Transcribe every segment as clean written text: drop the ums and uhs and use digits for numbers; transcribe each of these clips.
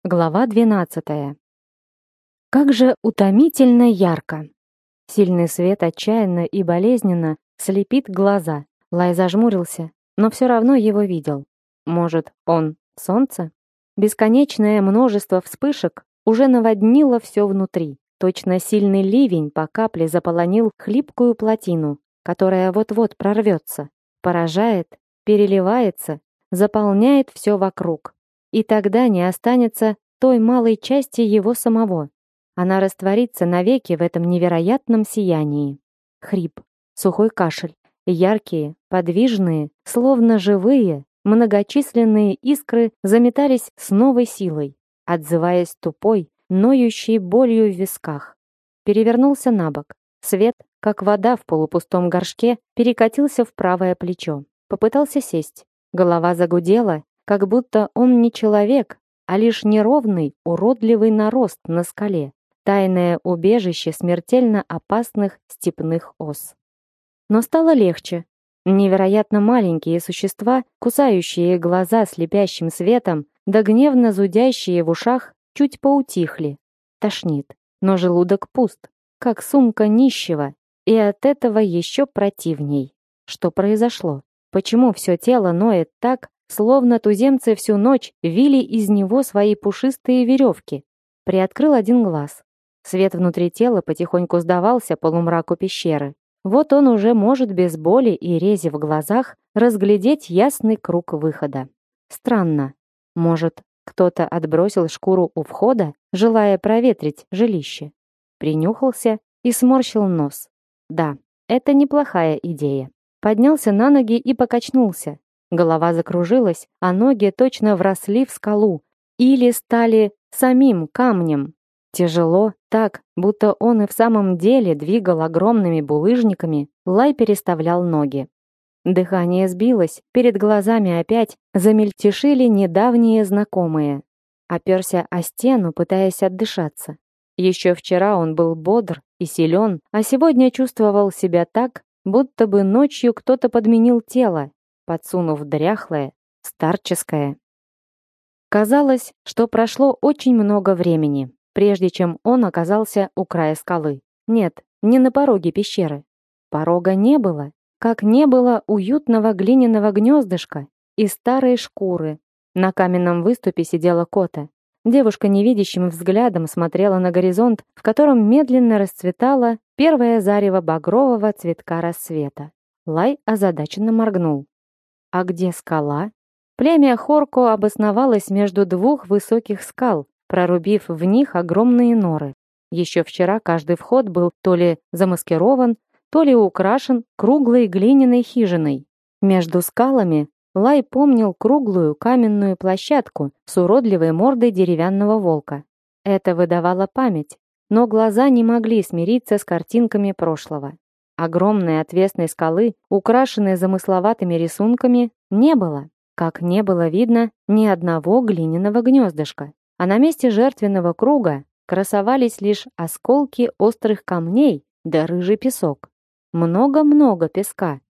Глава 12. Как же утомительно ярко. Сильный свет отчаянно и болезненно слепит глаза. Лай зажмурился, но все равно его видел. Может, он солнце? Бесконечное множество вспышек уже наводнило все внутри. Точно сильный ливень по капле заполонил хлипкую плотину, которая вот-вот прорвется, поражает, переливается, заполняет все вокруг. И тогда не останется той малой части его самого. Она растворится навеки в этом невероятном сиянии. Хрип, сухой кашель, яркие, подвижные, словно живые, многочисленные искры заметались с новой силой, отзываясь тупой, ноющей болью в висках. Перевернулся на бок. Свет, как вода в полупустом горшке, перекатился в правое плечо. Попытался сесть. Голова загудела, как будто он не человек, а лишь неровный, уродливый нарост на скале, тайное убежище смертельно опасных степных ос. Но стало легче. Невероятно маленькие существа, кусающие глаза слепящим светом, да гневно зудящие в ушах, чуть поутихли. Тошнит, но желудок пуст, как сумка нищего, и от этого еще противней. Что произошло? Почему все тело ноет так, словно туземцы всю ночь вили из него свои пушистые веревки? Приоткрыл один глаз. Свет внутри тела потихоньку сдавался полумраку пещеры. Вот он уже может без боли и рези в глазах разглядеть ясный круг выхода. Странно. Может, кто-то отбросил шкуру у входа, желая проветрить жилище? Принюхался и сморщил нос. Да, это неплохая идея. Поднялся на ноги и покачнулся. Голова закружилась, а ноги точно вросли в скалу или стали самим камнем. Тяжело, так, будто он и в самом деле двигал огромными булыжниками, Лай переставлял ноги. Дыхание сбилось, перед глазами опять замельтешили недавние знакомые. Оперся о стену, пытаясь отдышаться. Еще вчера он был бодр и силен, а сегодня чувствовал себя так, будто бы ночью кто-то подменил тело, подсунув дряхлое, старческое. Казалось, что прошло очень много времени, прежде чем он оказался у края скалы. Нет, не на пороге пещеры. Порога не было, как не было уютного глиняного гнездышка и старой шкуры. На каменном выступе сидела Кота. Девушка невидящим взглядом смотрела на горизонт, в котором медленно расцветало первое зарево багрового цветка рассвета. Лай озадаченно моргнул. А где скала? Племя Хорко обосновалось между двух высоких скал, прорубив в них огромные норы. Еще вчера каждый вход был то ли замаскирован, то ли украшен круглой глиняной хижиной. Между скалами Лай помнил круглую каменную площадку с уродливой мордой деревянного волка. Это выдавало память, но глаза не могли смириться с картинками прошлого. Огромной отвесной скалы, украшенной замысловатыми рисунками, не было, как не было видно ни одного глиняного гнездышка. А на месте жертвенного круга красовались лишь осколки острых камней да рыжий песок. Много-много песка.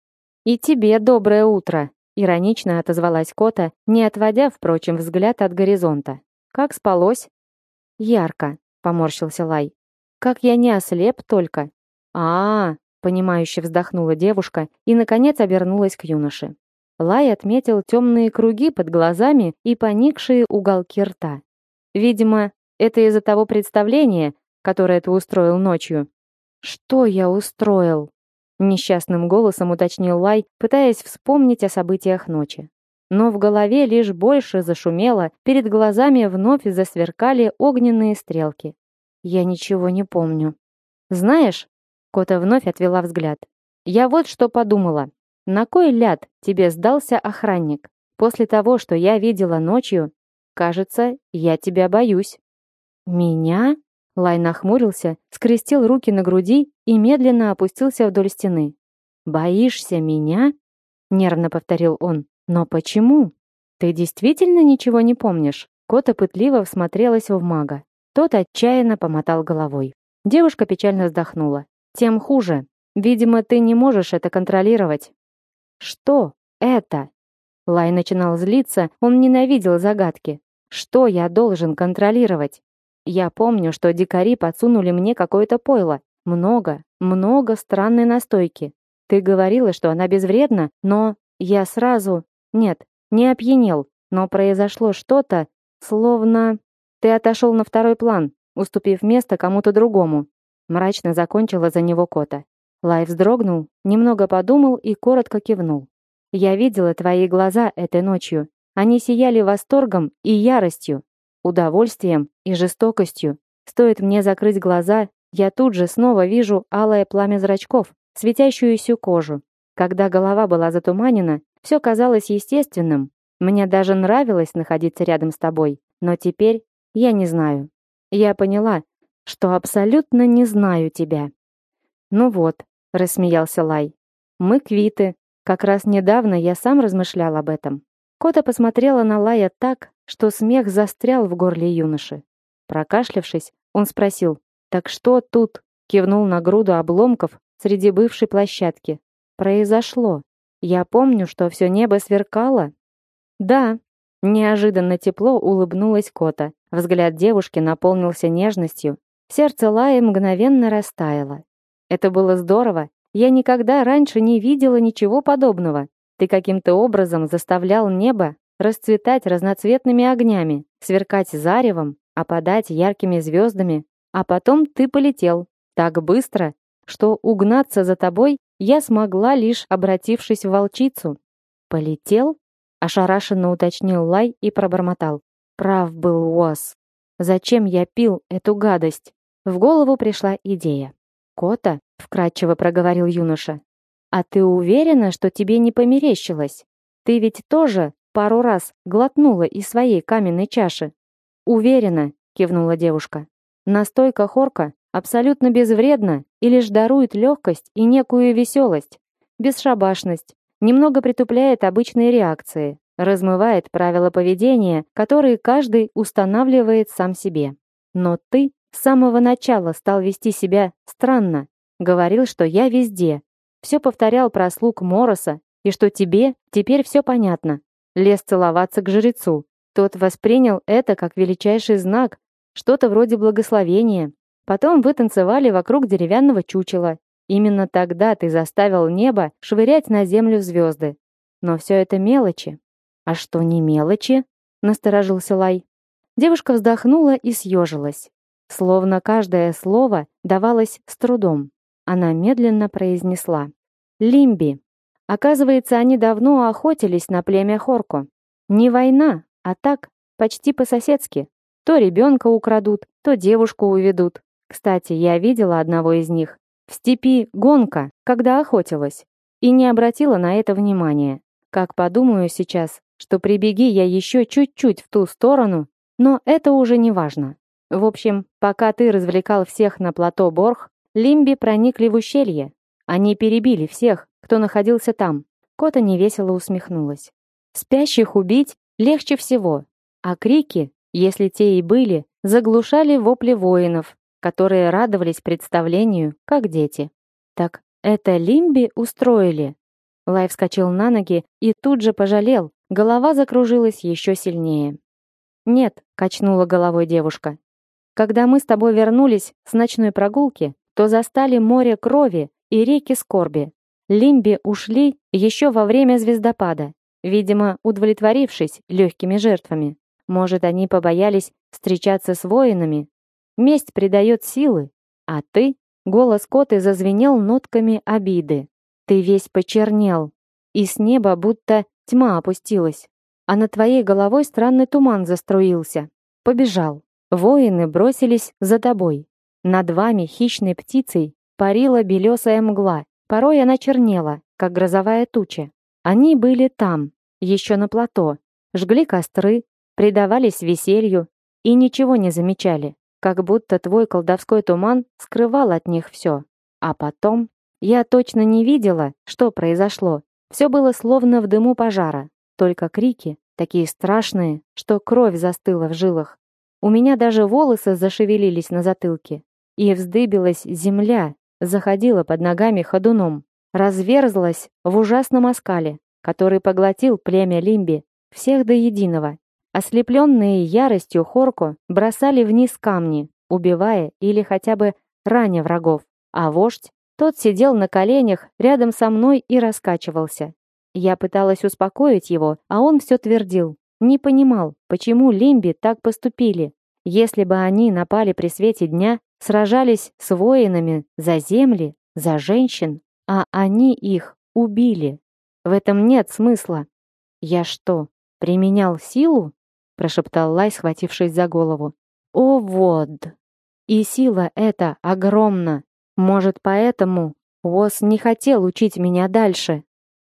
«И тебе доброе утро!» — иронично отозвалась Кота, не отводя, впрочем, взгляд от горизонта. «Как спалось?» «Ярко», — поморщился Лай. «Как я не ослеп только!» «А-а-а!» — понимающе вздохнула девушка и, наконец, обернулась к юноше. Лай отметил темные круги под глазами и поникшие уголки рта. «Видимо, это из-за того представления, которое ты устроил ночью». «Что я устроил?» — несчастным голосом уточнил Лай, пытаясь вспомнить о событиях ночи. Но в голове лишь больше зашумело, перед глазами вновь засверкали огненные стрелки. «Я ничего не помню». «Знаешь...» — Кота вновь отвела взгляд. «Я вот что подумала. На кой ляд тебе сдался охранник? После того, что я видела ночью, кажется, я тебя боюсь». «Меня?» Лай нахмурился, скрестил руки на груди и медленно опустился вдоль стены. «Боишься меня?» — нервно повторил он. «Но почему? Ты действительно ничего не помнишь?» Кота пытливо всмотрелась в мага. Тот отчаянно помотал головой. Девушка печально вздохнула. «Тем хуже. Видимо, ты не можешь это контролировать». «Что это?» Лай начинал злиться, он ненавидел загадки. Что я должен контролировать? Я помню, что дикари подсунули мне какое-то пойло. Много странной настойки. Ты говорила, что она безвредна, но я сразу... Нет, не опьянел, но произошло что-то, словно... Ты отошел на второй план, уступив место кому-то другому. Мрачно закончила за него Кота. Лай вздрогнул, немного подумал и коротко кивнул. Я видела твои глаза этой ночью. Они сияли восторгом и яростью, удовольствием и жестокостью. Стоит мне закрыть глаза, я тут же снова вижу алое пламя зрачков, светящуюся кожу. Когда голова была затуманена, все казалось естественным. Мне даже нравилось находиться рядом с тобой. Но теперь я не знаю. Я поняла, что абсолютно не знаю тебя. Ну вот, рассмеялся Лай. Мы квиты. Как раз недавно я сам размышлял об этом. Кота посмотрела на Лая так, что смех застрял в горле юноши. Прокашлявшись, он спросил: «Так что тут?» Кивнул на груду обломков среди бывшей площадки. «Произошло. Я помню, что все небо сверкало». «Да». Неожиданно тепло улыбнулась Кота. Взгляд девушки наполнился нежностью. Сердце Лая мгновенно растаяло. «Это было здорово. Я никогда раньше не видела ничего подобного. Ты каким-то образом заставлял небо расцветать разноцветными огнями, сверкать заревом, опадать яркими звездами. А потом ты полетел. Так быстро, что угнаться за тобой я смогла, лишь обратившись в волчицу». «Полетел?» — ошарашенно уточнил Лай и пробормотал. «Прав был Уос. Зачем я пил эту гадость?» В голову пришла идея. «Кота?» — вкратчиво проговорил юноша. «А ты уверена, что тебе не померещилось? Ты ведь тоже пару раз глотнула из своей каменной чаши?» «Уверена», — кивнула девушка. «Настойка хорка абсолютно безвредна и лишь дарует легкость и некую веселость, бесшабашность, немного притупляет обычные реакции, размывает правила поведения, которые каждый устанавливает сам себе. Но ты с самого начала стал вести себя странно, говорил, что я везде, все повторял про слуг Мороса и что тебе теперь все понятно. Лез целоваться к жрецу. Тот воспринял это как величайший знак, что-то вроде благословения. Потом вы танцевали вокруг деревянного чучела. Именно тогда ты заставил небо швырять на землю звезды. Но все это мелочи». «А что не мелочи?» — насторожился Лай. Девушка вздохнула и съежилась. Словно каждое слово давалось с трудом. Она медленно произнесла: «Лимби. Оказывается, они давно охотились на племя Хорко. Не война, а так, почти по-соседски. То ребенка украдут, то девушку уведут. Кстати, я видела одного из них в степи Гонка, когда охотилась, и не обратила на это внимания. Как подумаю сейчас, что прибеги я еще чуть-чуть в ту сторону, но это уже не важно. В общем, пока ты развлекал всех на плато Борх, Лимби проникли в ущелье. Они перебили всех, кто находился там». Кота невесело усмехнулась. «Спящих убить легче всего, а крики, если те и были, заглушали вопли воинов, которые радовались представлению, как дети». «Так это Лимби устроили?» Лай вскочил на ноги и тут же пожалел, голова закружилась еще сильнее. «Нет», — качнула головой девушка. «Когда мы с тобой вернулись с ночной прогулки, то застали море крови и реки скорби. Лимби ушли еще во время звездопада, видимо, удовлетворившись легкими жертвами. Может, они побоялись встречаться с воинами? Месть придает силы, а ты...» Голос Коты зазвенел нотками обиды. «Ты весь почернел, и с неба будто тьма опустилась, а над твоей головой странный туман заструился. Побежал. Воины бросились за тобой. Над вами хищной птицей парила белесая мгла. Порой она чернела, как грозовая туча. Они были там, еще на плато, жгли костры, предавались веселью и ничего не замечали, как будто твой колдовской туман скрывал от них все. А потом я точно не видела, что произошло. Все было словно в дыму пожара, только крики, такие страшные, что кровь застыла в жилах. У меня даже волосы зашевелились на затылке, и вздыбилась земля, заходила под ногами ходуном, разверзлась в ужасном оскале, который поглотил племя Лимби, всех до единого. Ослепленные яростью Хорко бросали вниз камни, убивая или хотя бы раня врагов, а вождь, тот сидел на коленях рядом со мной и раскачивался. Я пыталась успокоить его, а он все твердил. Не понимал, почему лимби так поступили. Если бы они напали при свете дня, сражались с воинами за земли, за женщин, а они их убили. В этом нет смысла. Я что, применял силу? Прошептал Лай, схватившись за голову. О, вот. И сила эта огромна. Может, поэтому Уоз не хотел учить меня дальше.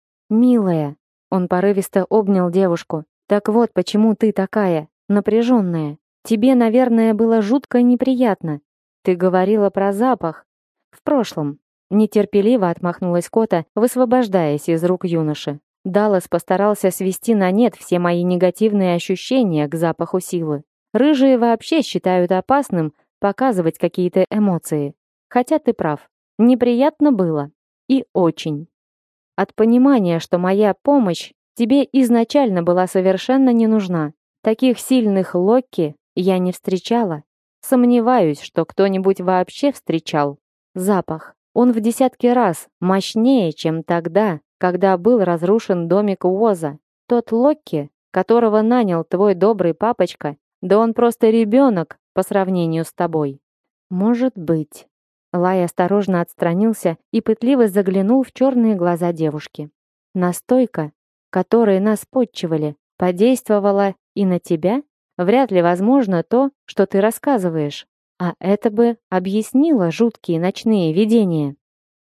Милая, он порывисто обнял девушку. Так вот, почему ты такая напряженная. Тебе, наверное, было жутко неприятно. Ты говорила про запах. В прошлом. Нетерпеливо отмахнулась Кота, высвобождаясь из рук юноши. Даллас постарался свести на нет все мои негативные ощущения к запаху силы. Рыжие вообще считают опасным показывать какие-то эмоции. Хотя ты прав. Неприятно было. И очень. От понимания, что моя помощь тебе изначально была совершенно не нужна. Таких сильных Локки я не встречала. Сомневаюсь, что кто-нибудь вообще встречал. Запах. Он в десятки раз мощнее, чем тогда, когда был разрушен домик Уоза. Тот Локки, которого нанял твой добрый папочка, да он просто ребенок по сравнению с тобой. Может быть. Лай осторожно отстранился и пытливо заглянул в черные глаза девушки. Настойка, которой нас подчивали, подействовала и на тебя? Вряд ли возможно то, что ты рассказываешь. А это бы объяснило жуткие ночные видения.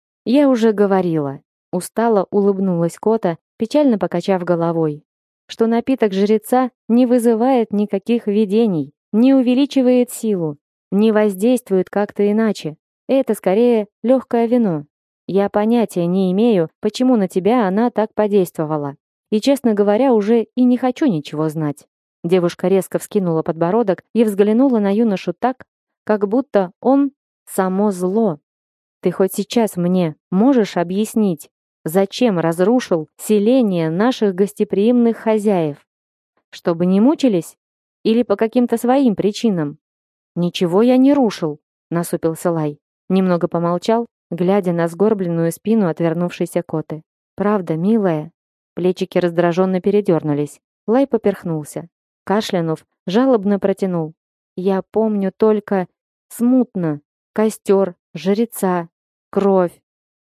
Я уже говорила. Устало улыбнулась Кота, печально покачав головой, что напиток жреца не вызывает никаких видений, не увеличивает силу, не воздействует как-то иначе. Это скорее легкое вино. Я понятия не имею, почему на тебя она так подействовала. И, честно говоря, уже и не хочу ничего знать. Девушка резко вскинула подбородок и взглянула на юношу так, как будто он само зло. Ты хоть сейчас мне можешь объяснить, зачем разрушил селение наших гостеприимных хозяев? Чтобы не мучились? Или по каким-то своим причинам? Ничего я не рушил, насупился Лай. Немного помолчал, глядя на сгорбленную спину отвернувшейся Коты. Правда, милая? Плечики раздраженно передернулись. Лай поперхнулся. Кашлянув, жалобно протянул. Я помню только смутно. Костер, жреца, кровь.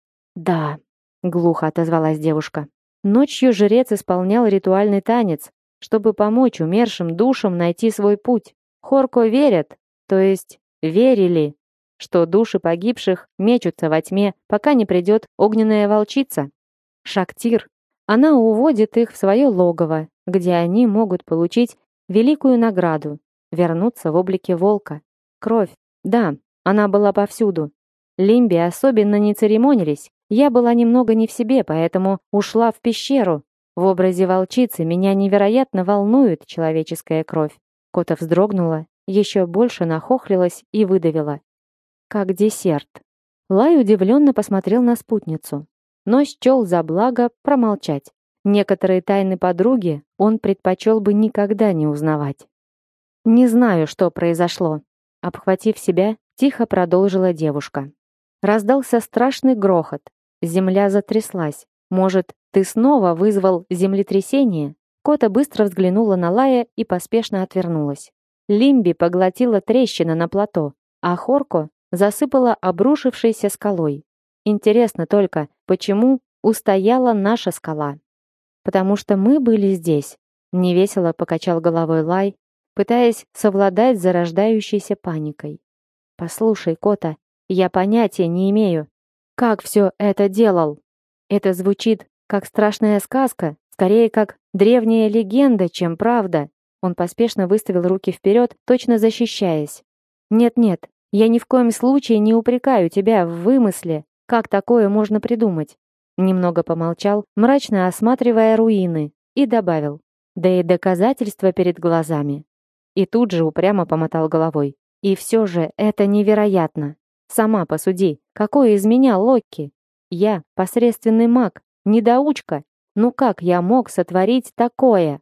Да, глухо отозвалась девушка. Ночью жрец исполнял ритуальный танец, чтобы помочь умершим душам найти свой путь. Хорко верят, то есть верили, что души погибших мечутся во тьме, пока не придет огненная волчица. Шактир. Она уводит их в свое логово, где они могут получить великую награду, вернуться в облике волка. Кровь. Да, она была повсюду. Лимби особенно не церемонились. Я была немного не в себе, поэтому ушла в пещеру. В образе волчицы меня невероятно волнует человеческая кровь. Кота вздрогнула, еще больше нахохлилась и выдавила. Как десерт. Лай удивленно посмотрел на спутницу, но счел за благо промолчать. Некоторые тайны подруги он предпочел бы никогда не узнавать. «Не знаю, что произошло», — обхватив себя, тихо продолжила девушка. Раздался страшный грохот. Земля затряслась. Может, ты снова вызвал землетрясение? Кота быстро взглянула на Лая и поспешно отвернулась. Лимби поглотила трещина на плато, а Хорко засыпала обрушившейся скалой. Интересно только, почему устояла наша скала? Потому что мы были здесь. Невесело покачал головой Лай, пытаясь совладать с зарождающейся паникой. Послушай, Кота, я понятия не имею, как все это делал. Это звучит как страшная сказка, скорее как древняя легенда, чем правда. Он поспешно выставил руки вперед, точно защищаясь. Нет-нет, я ни в коем случае не упрекаю тебя в вымысле. Как такое можно придумать? Немного помолчал, мрачно осматривая руины, и добавил: да и доказательства перед глазами. И тут же упрямо помотал головой. И все же это невероятно. Сама посуди, какой из меня Локки? Я посредственный маг, недоучка. Ну как я мог сотворить такое?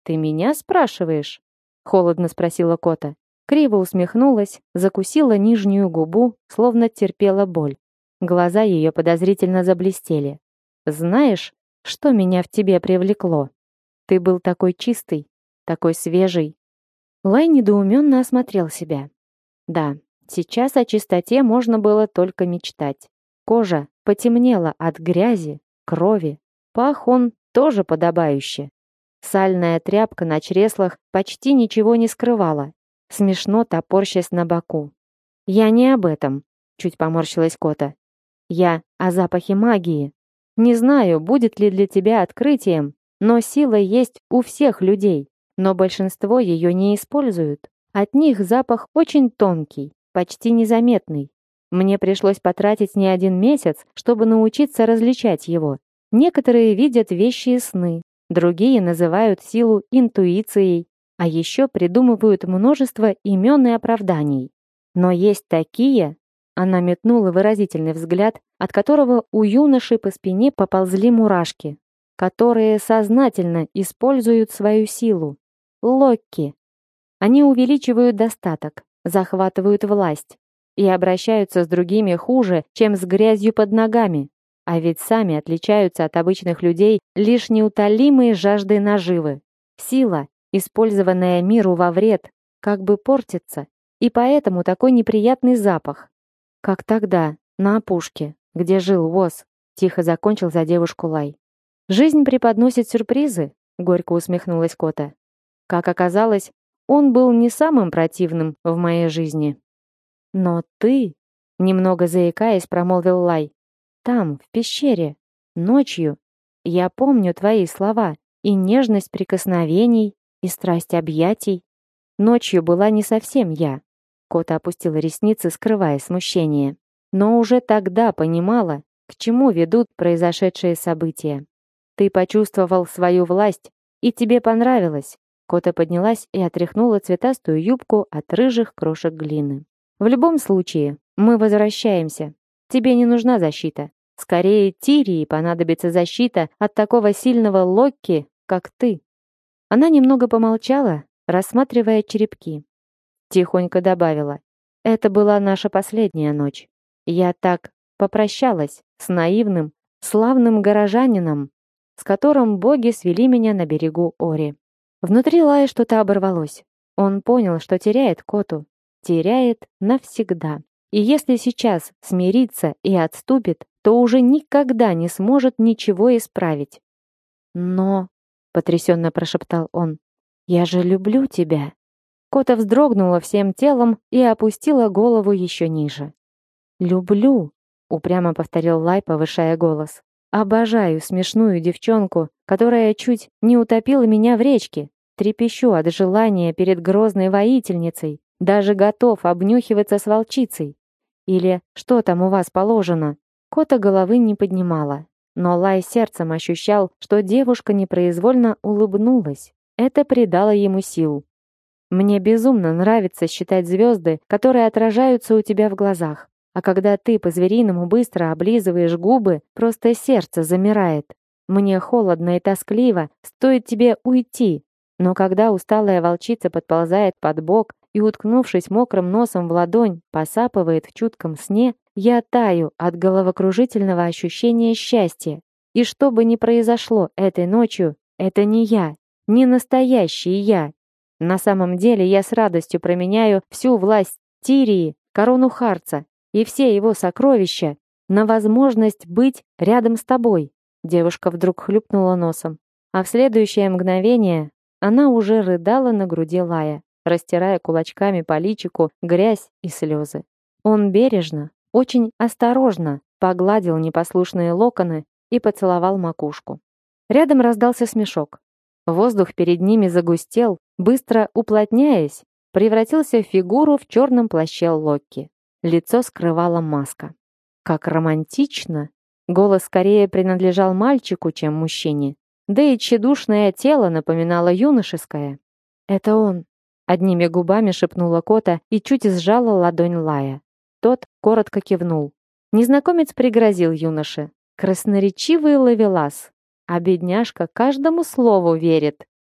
«Ты меня спрашиваешь?» — холодно спросила Кота. Криво усмехнулась, закусила нижнюю губу, словно терпела боль. Глаза ее подозрительно заблестели. «Знаешь, что меня в тебе привлекло? Ты был такой чистый, такой свежий». Лай недоуменно осмотрел себя. Да, сейчас о чистоте можно было только мечтать. Кожа потемнела от грязи, крови. Пах он тоже подобающе. Сальная тряпка на чреслах почти ничего не скрывала, смешно топорщась на боку. «Я не об этом», — чуть поморщилась Кота. «Я о запахе магии. Не знаю, будет ли для тебя открытием, но сила есть у всех людей, но большинство ее не используют. От них запах очень тонкий, почти незаметный. Мне пришлось потратить не один месяц, чтобы научиться различать его. Некоторые видят вещи и сны, другие называют силу интуицией, а еще придумывают множество имен и оправданий. Но есть такие, она метнула выразительный взгляд, от которого у юноши по спине поползли мурашки, которые сознательно используют свою силу. Локки. Они увеличивают достаток, захватывают власть и обращаются с другими хуже, чем с грязью под ногами, а ведь сами отличаются от обычных людей лишь неутолимой жаждой наживы. Сила, использованная миру во вред, как бы портится, и поэтому такой неприятный запах. Как тогда, на опушке, где жил Воз, тихо закончил за девушку Лай. «Жизнь преподносит сюрпризы», — горько усмехнулась Кота. «Как оказалось, он был не самым противным в моей жизни». «Но ты...» — немного заикаясь, промолвил Лай. «Там, в пещере, ночью. Я помню твои слова, и нежность прикосновений, и страсть объятий. Ночью была не совсем я». Кота опустила ресницы, скрывая смущение. «Но уже тогда понимала, к чему ведут произошедшие события. Ты почувствовал свою власть, и тебе понравилось». Кота поднялась и отряхнула цветастую юбку от рыжих крошек глины. «В любом случае, мы возвращаемся. Тебе не нужна защита. Скорее, Тирии понадобится защита от такого сильного Локки, как ты». Она немного помолчала, рассматривая черепки. Тихонько добавила: «Это была наша последняя ночь. Я так попрощалась с наивным, славным горожанином, с которым боги свели меня на берегу Ори». Внутри Лая что-то оборвалось. Он понял, что теряет Коту. Теряет навсегда. И если сейчас смирится и отступит, то уже никогда не сможет ничего исправить. «Но...» — потрясенно прошептал он. «Я же люблю тебя». Кота вздрогнула всем телом и опустила голову еще ниже. «Люблю», — упрямо повторил Лай, повышая голос. «Обожаю смешную девчонку, которая чуть не утопила меня в речке. Трепещу от желания перед грозной воительницей, даже готов обнюхиваться с волчицей. Или что там у вас положено?» Кота головы не поднимала, но Лай сердцем ощущал, что девушка непроизвольно улыбнулась. Это придало ему сил. «Мне безумно нравится считать звезды, которые отражаются у тебя в глазах. А когда ты по-звериному быстро облизываешь губы, просто сердце замирает. Мне холодно и тоскливо, стоит тебе уйти. Но когда усталая волчица подползает под бок и, уткнувшись мокрым носом в ладонь, посапывает в чутком сне, я таю от головокружительного ощущения счастья. И что бы ни произошло этой ночью, это не я, не настоящий я. На самом деле я с радостью променяю всю власть Тирии, корону Харца и все его сокровища на возможность быть рядом с тобой». Девушка вдруг хлюпнула носом, а в следующее мгновение она уже рыдала на груди Лая, растирая кулачками по личику грязь и слезы. Он бережно, очень осторожно погладил непослушные локоны и поцеловал макушку. Рядом раздался смешок. Воздух перед ними загустел, быстро уплотняясь, превратился в фигуру в черном плаще Локки. Лицо скрывала маска. Как романтично! Голос скорее принадлежал мальчику, чем мужчине. Да и тщедушное тело напоминало юношеское. «Это он!» — одними губами шепнула Кота и чуть сжала ладонь Лая. Тот коротко кивнул. Незнакомец пригрозил юноше. Красноречивый ловелас. А бедняжка каждому слову верит.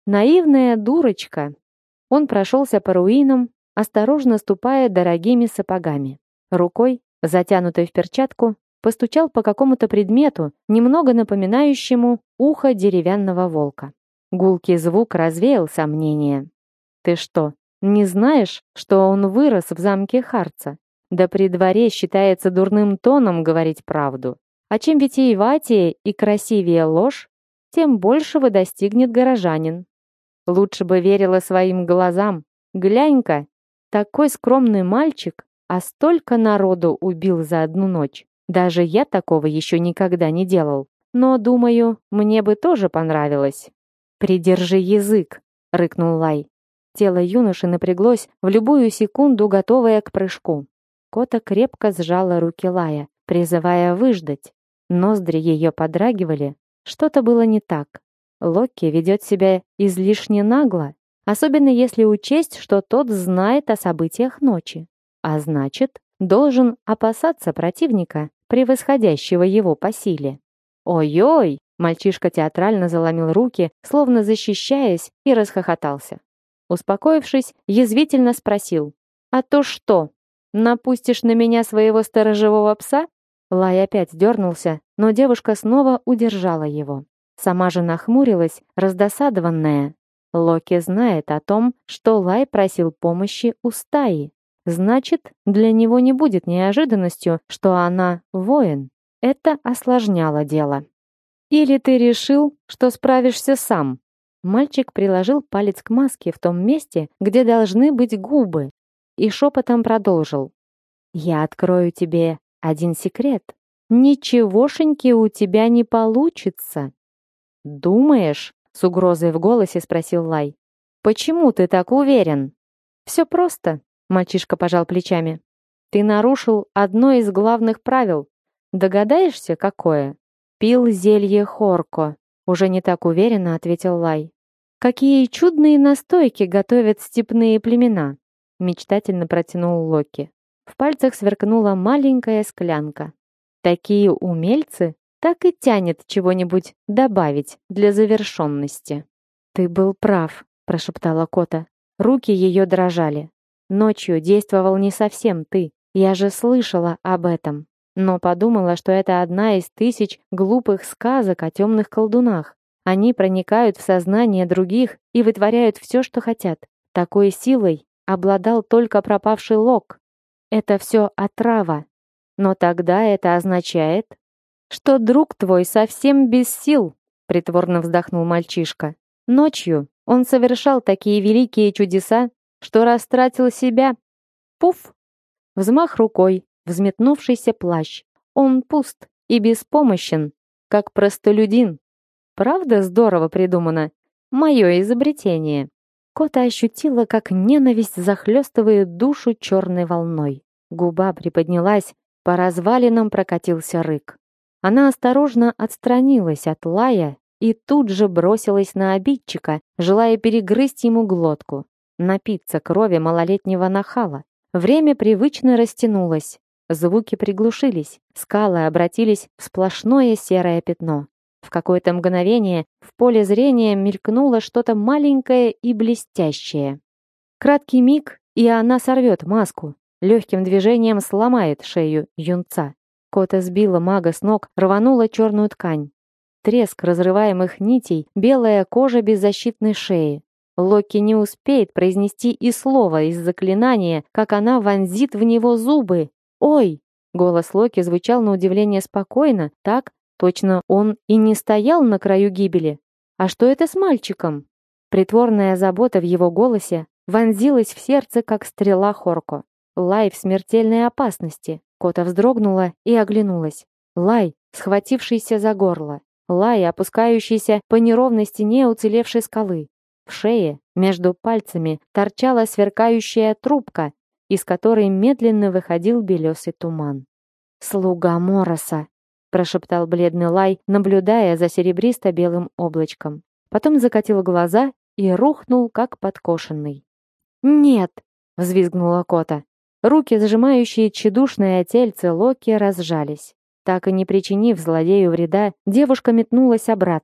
Наивная дурочка. Он прошелся по руинам, осторожно ступая дорогими сапогами. Рукой, затянутой в перчатку, постучал по какому-то предмету, немного напоминающему ухо деревянного волка. Гулкий звук развеял сомнения. «Ты что, не знаешь, что он вырос в замке Харца? Да при дворе считается дурным тоном говорить правду. А чем витиеватее и красивее ложь, тем большего достигнет горожанин. Лучше бы верила своим глазам. Глянь-ка, такой скромный мальчик, а столько народу убил за одну ночь. Даже я такого еще никогда не делал. Но, думаю, мне бы тоже понравилось». «Придержи язык», — рыкнул Лай. Тело юноши напряглось в любую секунду, готовое к прыжку. Кота крепко сжала руки Лая, призывая выждать. Ноздри ее подрагивали. Что-то было не так. Локи ведет себя излишне нагло, особенно если учесть, что тот знает о событиях ночи. А значит, должен опасаться противника, превосходящего его по силе. «Ой-ой!» — мальчишка театрально заломил руки, словно защищаясь, и расхохотался. Успокоившись, язвительно спросил: «А то что, напустишь на меня своего сторожевого пса?» Лай опять дернулся, но девушка снова удержала его. Сама же нахмурилась, раздосадованная. Локи знает о том, что Лай просил помощи у стаи. Значит, для него не будет неожиданностью, что она воин. Это осложняло дело. «Или ты решил, что справишься сам?» Мальчик приложил палец к маске в том месте, где должны быть губы, и шепотом продолжил. «Я открою тебе один секрет. Ничегошеньки у тебя не получится». «Думаешь?» — с угрозой в голосе спросил Лай. «Почему ты так уверен?» «Все просто», — мальчишка пожал плечами. «Ты нарушил одно из главных правил. Догадаешься, какое?» «Пил зелье Хорко», — уже не так уверенно ответил Лай. «Какие чудные настойки готовят степные племена!» — мечтательно протянул Локи. В пальцах сверкнула маленькая склянка. «Такие умельцы так и тянет чего-нибудь добавить для завершенности». «Ты был прав», — прошептала Кота. Руки ее дрожали. «Ночью действовал не совсем ты. Я же слышала об этом. Но подумала, что это одна из тысяч глупых сказок о темных колдунах. Они проникают в сознание других и вытворяют все, что хотят. Такой силой обладал только пропавший Лок. Это все отрава. Но тогда это означает, что друг твой совсем без сил», — притворно вздохнул мальчишка. «Ночью он совершал такие великие чудеса, что растратил себя. Пуф!» Взмах рукой, взметнувшийся плащ. Он пуст и беспомощен, как простолюдин. Правда здорово придумано? Мое изобретение. Кота ощутила, как ненависть захлестывает душу черной волной. Губа приподнялась, по развалинам прокатился рык. Она осторожно отстранилась от Лая и тут же бросилась на обидчика, желая перегрызть ему глотку, напиться крови малолетнего нахала. Время привычно растянулось, звуки приглушились, скалы обратились в сплошное серое пятно. В какое-то мгновение в поле зрения мелькнуло что-то маленькое и блестящее. Краткий миг, и она сорвет маску, легким движением сломает шею юнца. Кота сбила мага с ног, рванула черную ткань. Треск разрываемых нитей, белая кожа беззащитной шеи. Локи не успеет произнести и слова из заклинания, как она вонзит в него зубы. «Ой!» Голос Локи звучал на удивление спокойно, так, точно он и не стоял на краю гибели. «А что это с мальчиком?» Притворная забота в его голосе вонзилась в сердце, как стрела Хорко. Лай в смертельной опасности. Кота вздрогнула и оглянулась. Лай, схватившийся за горло. Лай, опускающийся по неровной стене уцелевшей скалы. В шее, между пальцами, торчала сверкающая трубка, из которой медленно выходил белесый туман. «Слуга Мороса», — прошептал бледный Лай, наблюдая за серебристо-белым облачком. Потом закатил глаза и рухнул, как подкошенный. «Нет!» — взвизгнула Кота. Руки, сжимающие тщедушное тельце Локи, разжались. Так и не причинив злодею вреда, девушка метнулась обратно, к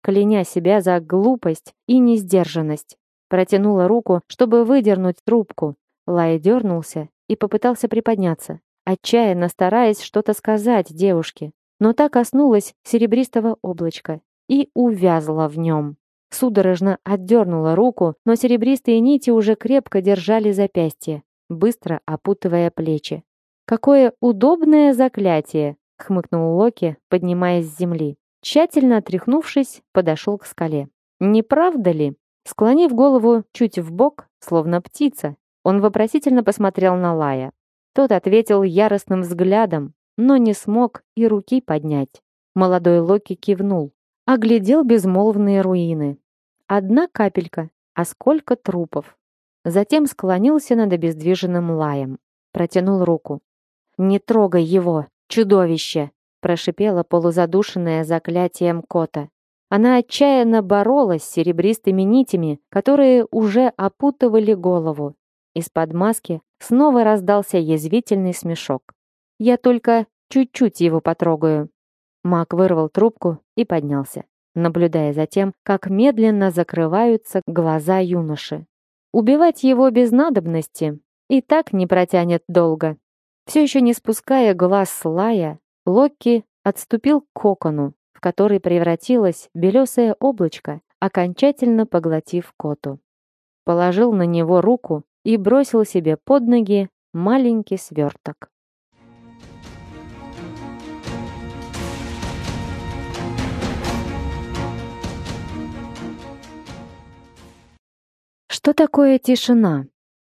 кляня себя за глупость и несдержанность. Протянула руку, чтобы выдернуть трубку. Лай дернулся и попытался приподняться, отчаянно стараясь что-то сказать девушке, но та коснулась серебристого облачка и увязла в нем. Судорожно отдернула руку, но серебристые нити уже крепко держали запястье, быстро опутывая плечи. «Какое удобное заклятие!» — хмыкнул Локи, поднимаясь с земли. Тщательно отряхнувшись, подошел к скале. «Не правда ли?» Склонив голову чуть вбок, словно птица, он вопросительно посмотрел на Лая. Тот ответил яростным взглядом, но не смог и руки поднять. Молодой Локи кивнул, оглядел безмолвные руины. Одна капелька, а сколько трупов. Затем склонился над обездвиженным Лаем. Протянул руку. «Не трогай его, чудовище!» прошипела полузадушенная заклятием Кота. Она отчаянно боролась с серебристыми нитями, которые уже опутывали голову. Из-под маски снова раздался язвительный смешок. «Я только чуть-чуть его потрогаю». Маг вырвал трубку и поднялся, наблюдая за тем, как медленно закрываются глаза юноши. Убивать его без надобности и так не протянет долго. Все еще не спуская глаз с Лая, Локи отступил к кокону, в который превратилось белесое облачко, окончательно поглотив Коту. Положил на него руку и бросил себе под ноги маленький сверток. Что такое тишина?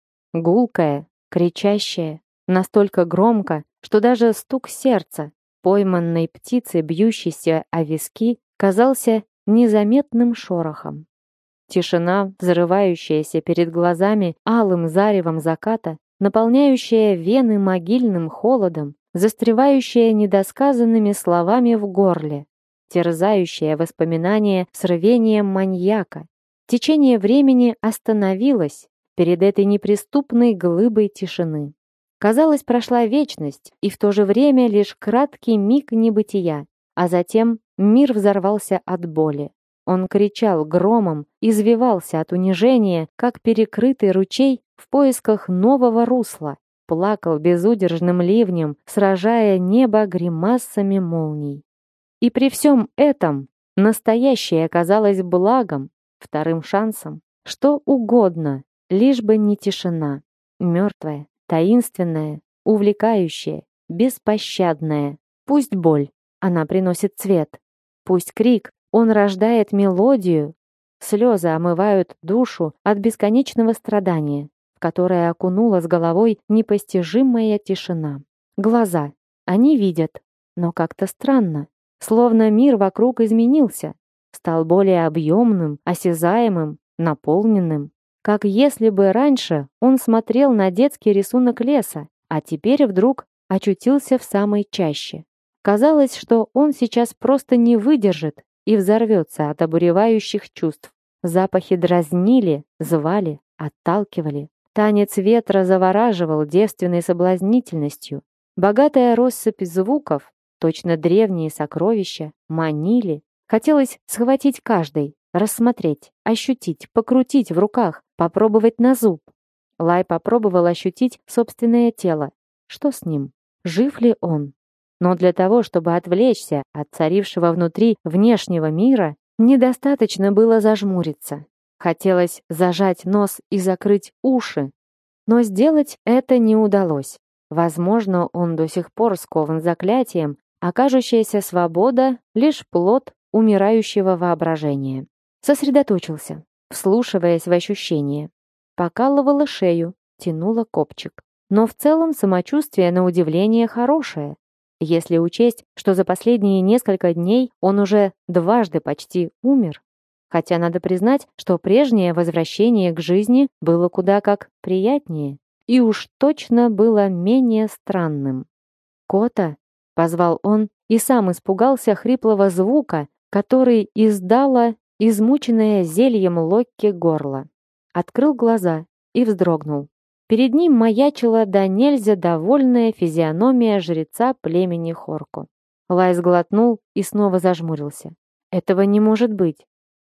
Гулкая, кричащая, настолько громко, что даже стук сердца, пойманной птицы, бьющейся о виски, казался незаметным шорохом. Тишина, взрывающаяся перед глазами алым заревом заката, наполняющая вены могильным холодом, застревающая недосказанными словами в горле, терзающая воспоминания с рвением маньяка. Течение времени остановилось перед этой неприступной глыбой тишины. Казалось, прошла вечность, и в то же время лишь краткий миг небытия, а затем мир взорвался от боли. Он кричал громом, извивался от унижения, как перекрытый ручей в поисках нового русла, плакал безудержным ливнем, сражая небо гримасами молний. И при всем этом настоящее оказалось благом, вторым шансом, что угодно, лишь бы не тишина, мертвая, таинственная, увлекающая, беспощадная. Пусть боль, она приносит цвет, пусть крик, он рождает мелодию, слезы омывают душу от бесконечного страдания, в которое окунула с головой непостижимая тишина. Глаза, они видят, но как-то странно, словно мир вокруг изменился, стал более объемным, осязаемым, наполненным. Как если бы раньше он смотрел на детский рисунок леса, а теперь вдруг очутился в самой чаще. Казалось, что он сейчас просто не выдержит и взорвется от обуревающих чувств. Запахи дразнили, звали, отталкивали. Танец ветра завораживал девственной соблазнительностью. Богатая россыпь звуков, точно древние сокровища, манили. Хотелось схватить каждый, рассмотреть, ощутить, покрутить в руках, попробовать на зуб. Лай попробовал ощутить собственное тело. Что с ним? Жив ли он? Но для того, чтобы отвлечься от царившего внутри внешнего мира, недостаточно было зажмуриться. Хотелось зажать нос и закрыть уши. Но сделать это не удалось. Возможно, он до сих пор скован заклятием, а кажущаяся свобода — лишь плод умирающего воображения. Сосредоточился, вслушиваясь в ощущения. Покалывало шею, тянуло копчик. Но в целом самочувствие на удивление хорошее, если учесть, что за последние несколько дней он уже дважды почти умер. Хотя надо признать, что прежнее возвращение к жизни было куда как приятнее и уж точно было менее странным. «Кота!» — позвал он и сам испугался хриплого звука, который издало измученное зельем Локки горло. Открыл глаза и вздрогнул. Перед ним маячила до нельзя довольная физиономия жреца племени Хорко. Лай сглотнул и снова зажмурился. Этого не может быть.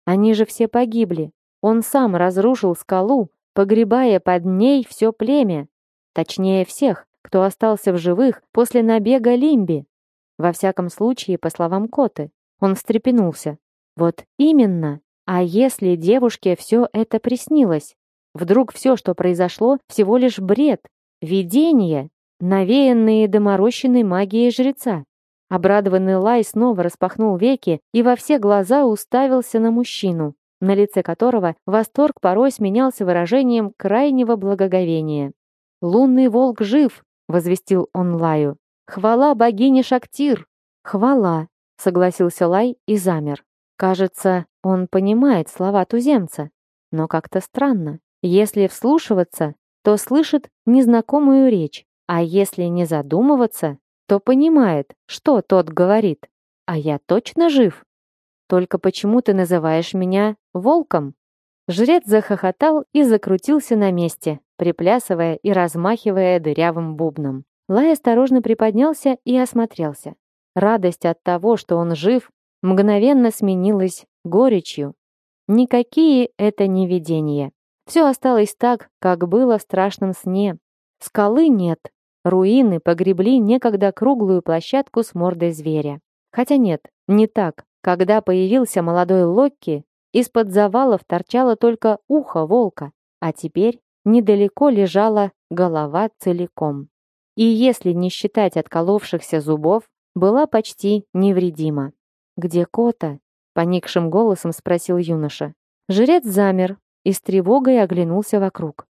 Они же все погибли. Он сам разрушил скалу, погребая под ней все племя. Точнее, всех, кто остался в живых после набега Лимби. Во всяком случае, по словам Коты. Он встрепенулся. Вот именно. А если девушке все это приснилось? Вдруг все, что произошло, всего лишь бред, видение, навеянные доморощенной магией жреца? Обрадованный Лай снова распахнул веки и во все глаза уставился на мужчину, на лице которого восторг порой сменялся выражением крайнего благоговения. «Лунный волк жив!» — возвестил он Лаю. «Хвала богине Шактир!» «Хвала!» — согласился Лай и замер. Кажется, он понимает слова туземца, но как-то странно. Если вслушиваться, то слышит незнакомую речь, а если не задумываться, то понимает, что тот говорит. А я точно жив? Только почему ты называешь меня волком? Жрец захохотал и закрутился на месте, приплясывая и размахивая дырявым бубном. Лай осторожно приподнялся и осмотрелся. Радость от того, что он жив, мгновенно сменилась горечью. Никакие это не видения. Все осталось так, как было в страшном сне. Скалы нет. Руины погребли некогда круглую площадку с мордой зверя. Хотя нет, не так. Когда появился молодой Локки, из-под завалов торчало только ухо волка, а теперь недалеко лежала голова целиком. И если не считать отколовшихся зубов, была почти невредима. «Где Кота?» — поникшим голосом спросил юноша. Жрец замер и с тревогой оглянулся вокруг.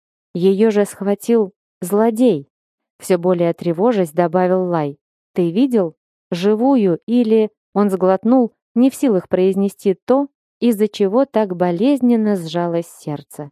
«Ее же схватил злодей!» Все более тревожась, добавил Лай. «Ты видел? Живую или...» Он сглотнул, не в силах произнести то, из-за чего так болезненно сжалось сердце.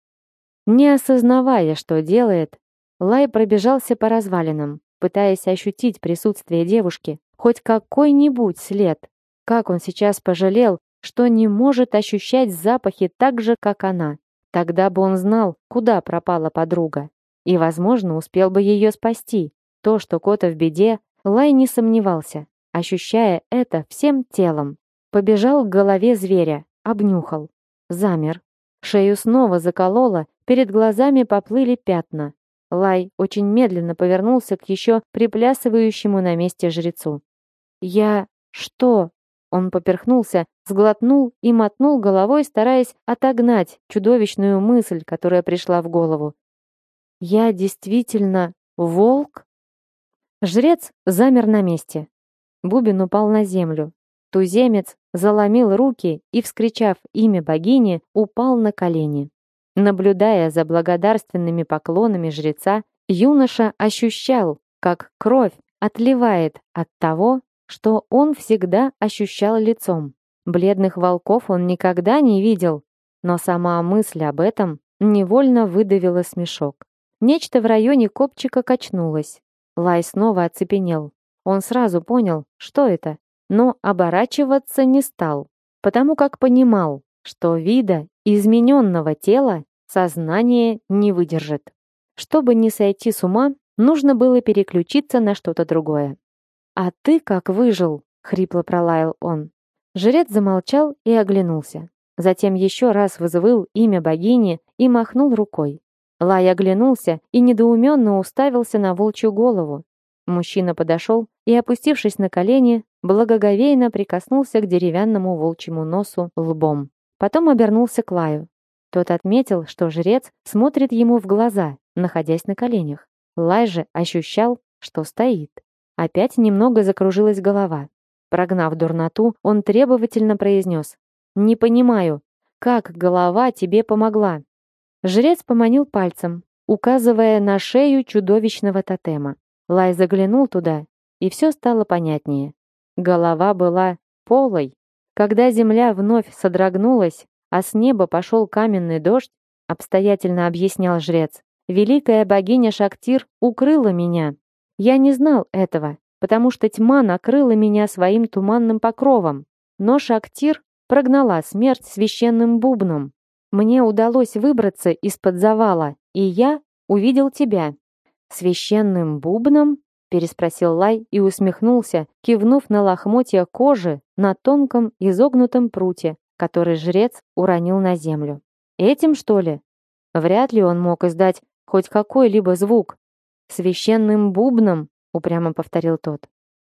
Не осознавая, что делает, Лай пробежался по развалинам, пытаясь ощутить присутствие девушки, хоть какой-нибудь след. Как он сейчас пожалел, что не может ощущать запахи так же, как она. Тогда бы он знал, куда пропала подруга. И, возможно, успел бы ее спасти. То, что Кота в беде, Лай не сомневался, ощущая это всем телом. Побежал к голове зверя, обнюхал. Замер. Шею снова закололо, перед глазами поплыли пятна. Лай очень медленно повернулся к еще приплясывающему на месте жрецу. «Я... что?» Он поперхнулся, сглотнул и мотнул головой, стараясь отогнать чудовищную мысль, которая пришла в голову. «Я действительно волк?» Жрец замер на месте. Бубен упал на землю. Туземец заломил руки и, вскричав имя богини, упал на колени. Наблюдая за благодарственными поклонами жреца, юноша ощущал, как кровь отливает от того, что он всегда ощущал лицом. Бледных волков он никогда не видел, но сама мысль об этом невольно выдавила смешок. Нечто в районе копчика качнулось. Лай снова оцепенел. Он сразу понял, что это, но оборачиваться не стал, потому как понимал, что вида измененного тела сознание не выдержит. Чтобы не сойти с ума, нужно было переключиться на что-то другое. «А ты как выжил?» — хрипло пролаял он. Жрец замолчал и оглянулся. Затем еще раз вызывал имя богини и махнул рукой. Лай оглянулся и недоуменно уставился на волчью голову. Мужчина подошел и, опустившись на колени, благоговейно прикоснулся к деревянному волчьему носу лбом. Потом обернулся к Лаю. Тот отметил, что жрец смотрит ему в глаза, находясь на коленях. Лай же ощущал, что стоит. Опять немного закружилась голова. Прогнав дурноту, он требовательно произнес: «Не понимаю, как голова тебе помогла?» Жрец поманил пальцем, указывая на шею чудовищного тотема. Лай заглянул туда, и все стало понятнее. Голова была полой. Когда земля вновь содрогнулась, а с неба пошел каменный дождь, обстоятельно объяснял жрец, великая богиня Шактир укрыла меня. Я не знал этого, потому что тьма накрыла меня своим туманным покровом. Но Шактир прогнала смерть священным бубном. Мне удалось выбраться из-под завала, и я увидел тебя. «Священным бубном?» — переспросил Лай и усмехнулся, кивнув на лохмотья кожи на тонком изогнутом пруте, который жрец уронил на землю. Этим, что ли? Вряд ли он мог издать хоть какой-либо звук. Священным бубном, упрямо повторил тот.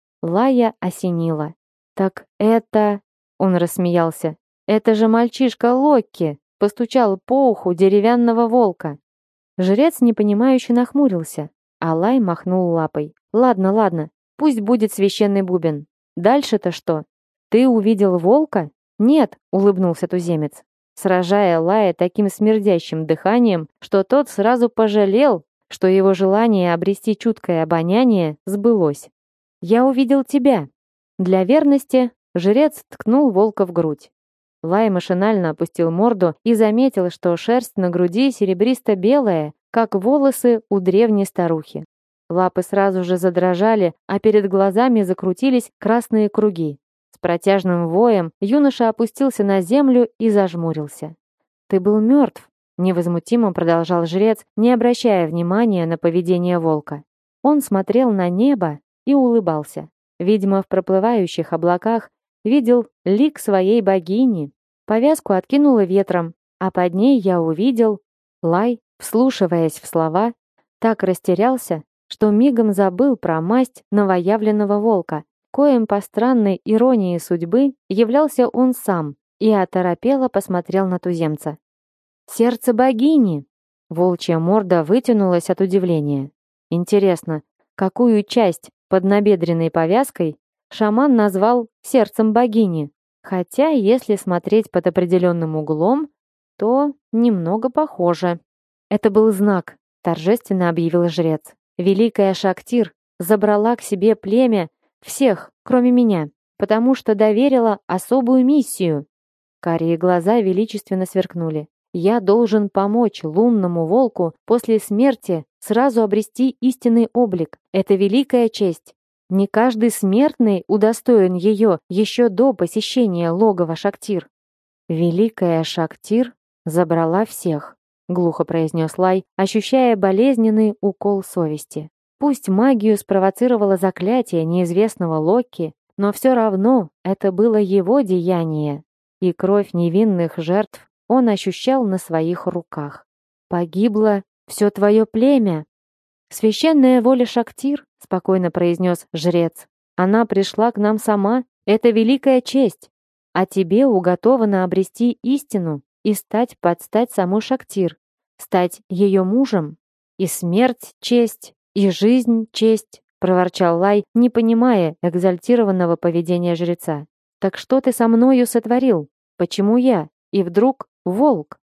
Лая осенила. Так это... Он рассмеялся. Это же мальчишка Локки постучал по уху деревянного волка. Жрец непонимающе нахмурился, а Лай махнул лапой. Ладно, ладно, пусть будет священный бубен. Дальше-то что? Ты увидел волка? Нет, улыбнулся туземец, сражая Лая таким смердящим дыханием, что тот сразу пожалел, что его желание обрести чуткое обоняние сбылось. Я увидел тебя. Для верности жрец ткнул волка в грудь. Лай машинально опустил морду и заметил, что шерсть на груди серебристо-белая, как волосы у древней старухи. Лапы сразу же задрожали, а перед глазами закрутились красные круги. С протяжным воем юноша опустился на землю и зажмурился. «Ты был мертв», — невозмутимо продолжал жрец, не обращая внимания на поведение волка. Он смотрел на небо и улыбался. Видимо, в проплывающих облаках видел лик своей богини. Повязку откинуло ветром, а под ней я увидел... Лай, вслушиваясь в слова, так растерялся, что мигом забыл про масть новоявленного волка, коим по странной иронии судьбы являлся он сам, и оторопело посмотрел на туземца. «Сердце богини!» Волчья морда вытянулась от удивления. Интересно, какую часть под набедренной повязкой шаман назвал сердцем богини? Хотя, если смотреть под определенным углом, то немного похоже. Это был знак, торжественно объявил жрец. Великая Шактир забрала к себе племя всех, кроме меня, потому что доверила особую миссию. Карие глаза величественно сверкнули. Я должен помочь лунному волку после смерти сразу обрести истинный облик. Это великая честь. Не каждый смертный удостоен ее еще до посещения логова Шактир. Великая Шактир забрала всех, глухо произнес Лай, ощущая болезненный укол совести. Пусть магию спровоцировало заклятие неизвестного Локи, но все равно это было его деяние, и кровь невинных жертв он ощущал на своих руках. Погибло все твое племя. «Священная воля Шактир», — спокойно произнес жрец. «Она пришла к нам сама, это великая честь. А тебе уготовано обрести истину и стать под стать самой Шактир, стать ее мужем. И смерть — честь, и жизнь — честь», — проворчал Лай, не понимая экзальтированного поведения жреца. «Так что ты со мною сотворил? Почему я? И вдруг волк?»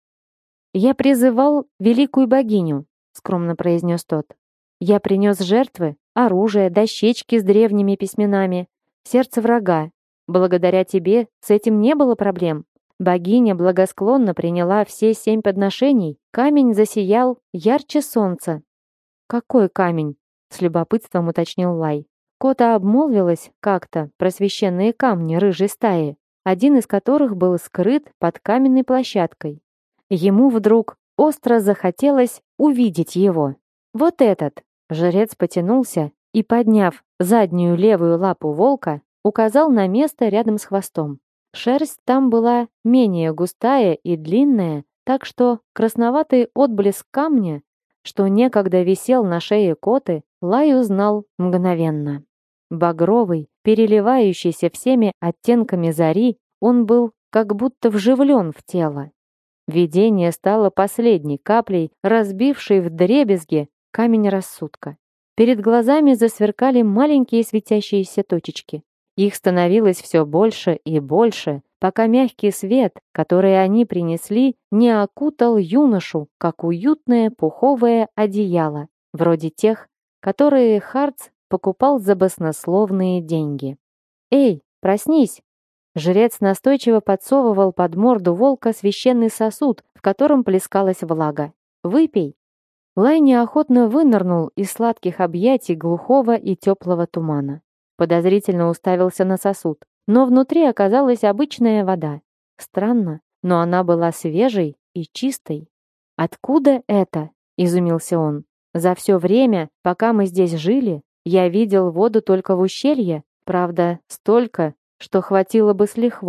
«Я призывал великую богиню», — скромно произнес тот. «Я принес жертвы, оружие, дощечки с древними письменами, сердце врага. Благодаря тебе с этим не было проблем. Богиня благосклонно приняла все 7 подношений, камень засиял ярче солнца». «Какой камень?» — с любопытством уточнил Лай. Кота обмолвилась как-то про священные камни рыжей стаи, один из которых был скрыт под каменной площадкой. Ему вдруг остро захотелось увидеть его. Вот этот. Жрец потянулся и, подняв заднюю левую лапу волка, указал на место рядом с хвостом. Шерсть там была менее густая и длинная, так что красноватый отблеск камня, что некогда висел на шее коты, Лай узнал мгновенно. Багровый, переливающийся всеми оттенками зари, он был как будто вживлен в тело. Видение стало последней каплей, разбившей вдребезги камень рассудка. Перед глазами засверкали маленькие светящиеся точечки. Их становилось все больше и больше, пока мягкий свет, который они принесли, не окутал юношу, как уютное пуховое одеяло, вроде тех, которые Харц покупал за баснословные деньги. «Эй, проснись!» Жрец настойчиво подсовывал под морду волка священный сосуд, в котором плескалась влага. «Выпей!» Лай неохотно вынырнул из сладких объятий глухого и теплого тумана. Подозрительно уставился на сосуд, но внутри оказалась обычная вода. Странно, но она была свежей и чистой. «Откуда это?» — изумился он. «За все время, пока мы здесь жили, я видел воду только в ущелье, правда, столько, что хватило бы с лихвой.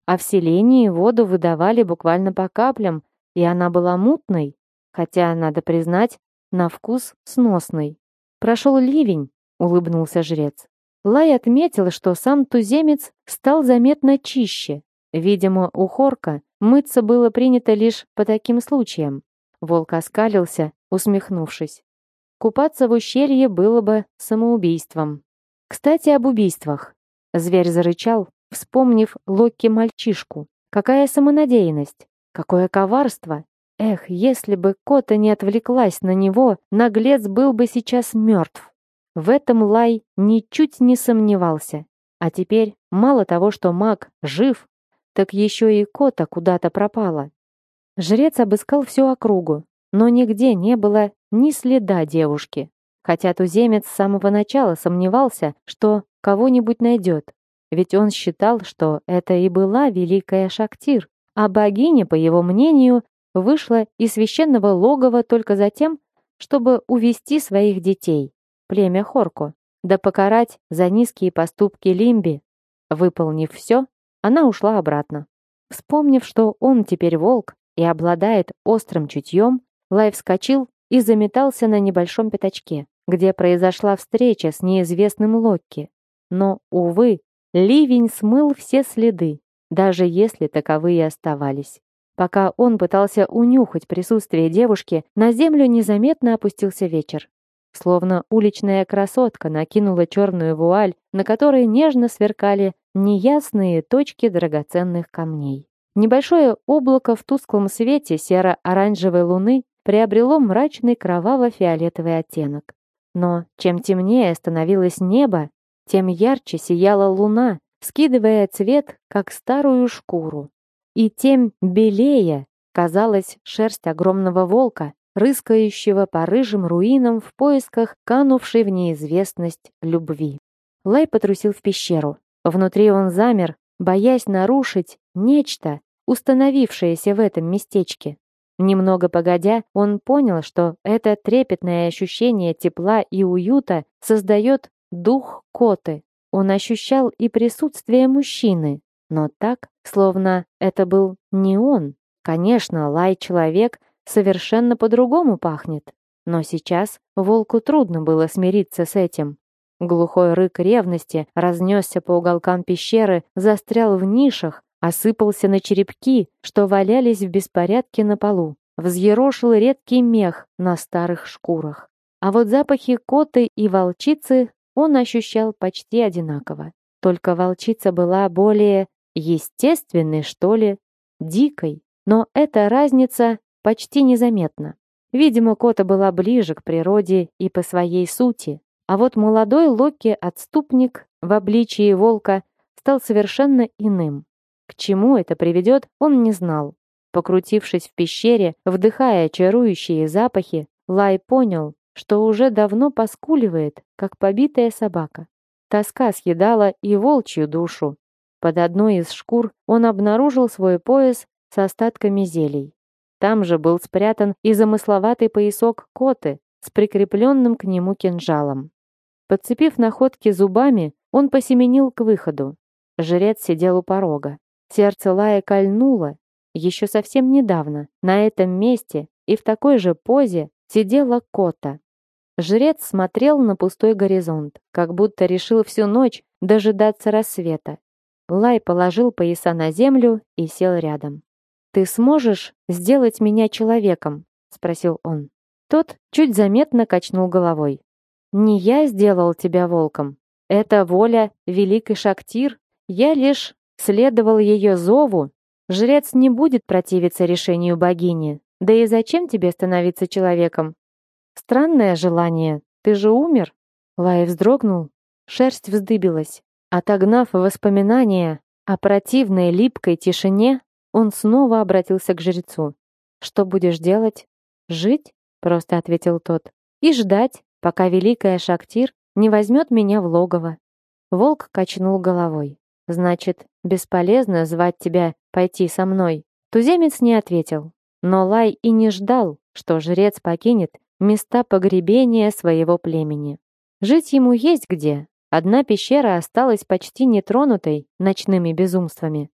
А в селении воду выдавали буквально по каплям, и она была мутной, хотя, надо признать, на вкус сносный. «Прошел ливень», — улыбнулся жрец. Лай отметил, что сам туземец стал заметно чище. Видимо, у Хорка мыться было принято лишь по таким случаям. Волк оскалился, усмехнувшись. Купаться в ущелье было бы самоубийством. Кстати, об убийствах. Зверь зарычал, вспомнив Локи-мальчишку. Какая самонадеянность! Какое коварство! Эх, если бы Кота не отвлеклась на него, наглец был бы сейчас мертв. В этом Лай ничуть не сомневался. А теперь, мало того, что маг жив, так еще и Кота куда-то пропала. Жрец обыскал всю округу, но нигде не было ни следа девушки. Хотя туземец с самого начала сомневался, что кого-нибудь найдет. Ведь он считал, что это и была великая Шактир, а богиня, по его мнению, вышла из священного логова только за тем, чтобы увести своих детей, племя Хорко, да покарать за низкие поступки Лимби. Выполнив все, она ушла обратно. Вспомнив, что он теперь волк и обладает острым чутьем, Лай вскочил и заметался на небольшом пятачке, где произошла встреча с неизвестным Локки. Но, увы, ливень смыл все следы, даже если таковые оставались. Пока он пытался унюхать присутствие девушки, на землю незаметно опустился вечер. Словно уличная красотка накинула черную вуаль, на которой нежно сверкали неясные точки драгоценных камней. Небольшое облако в тусклом свете серо-оранжевой луны приобрело мрачный кроваво-фиолетовый оттенок. Но чем темнее становилось небо, тем ярче сияла луна, скидывая цвет, как старую шкуру. И тем белее казалась шерсть огромного волка, рыскающего по рыжим руинам в поисках канувшей в неизвестность любви. Лай потрусил в пещеру. Внутри он замер, боясь нарушить нечто, установившееся в этом местечке. Немного погодя, он понял, что это трепетное ощущение тепла и уюта создает дух Коты. Он ощущал и присутствие мужчины, но так, словно это был не он. Конечно, Лай человек совершенно по-другому пахнет, но сейчас волку трудно было смириться с этим. Глухой рык ревности разнесся по уголкам пещеры, застрял в нишах, осыпался на черепки, что валялись в беспорядке на полу, взъерошил редкий мех на старых шкурах. А вот запахи коты и волчицы он ощущал почти одинаково. Только волчица была более естественной, что ли, дикой. Но эта разница почти незаметна. Видимо, кота была ближе к природе и по своей сути. А вот молодой Локи-отступник в обличии волка стал совершенно иным. К чему это приведет, он не знал. Покрутившись в пещере, вдыхая чарующие запахи, Лай понял, что уже давно поскуливает, как побитая собака. Тоска съедала и волчью душу. Под одной из шкур он обнаружил свой пояс с остатками зелий. Там же был спрятан и замысловатый поясок коты с прикрепленным к нему кинжалом. Подцепив находки зубами, он посеменил к выходу. Жрец сидел у порога. Сердце Лая кольнуло. Еще совсем недавно на этом месте и в такой же позе сидела кота. Жрец смотрел на пустой горизонт, как будто решил всю ночь дожидаться рассвета. Лай положил пояса на землю и сел рядом. «Ты сможешь сделать меня человеком?» — спросил он. Тот чуть заметно качнул головой. «Не я сделал тебя волком. Это воля великой Шактир. Я лишь следовал ее зову. Жрец не будет противиться решению богини. Да и зачем тебе становиться человеком? Странное желание. Ты же умер?» Лай вздрогнул, шерсть вздыбилась. Отогнав воспоминания о противной липкой тишине, он снова обратился к жрецу. «Что будешь делать?» «Жить?» — просто ответил тот. «И ждать, пока великая Шактир не возьмет меня в логово». Волк качнул головой. «Значит, бесполезно звать тебя пойти со мной?» Туземец не ответил. Но Лай и не ждал, что жрец покинет места погребения своего племени. Жить ему есть где. Одна пещера осталась почти нетронутой ночными безумствами.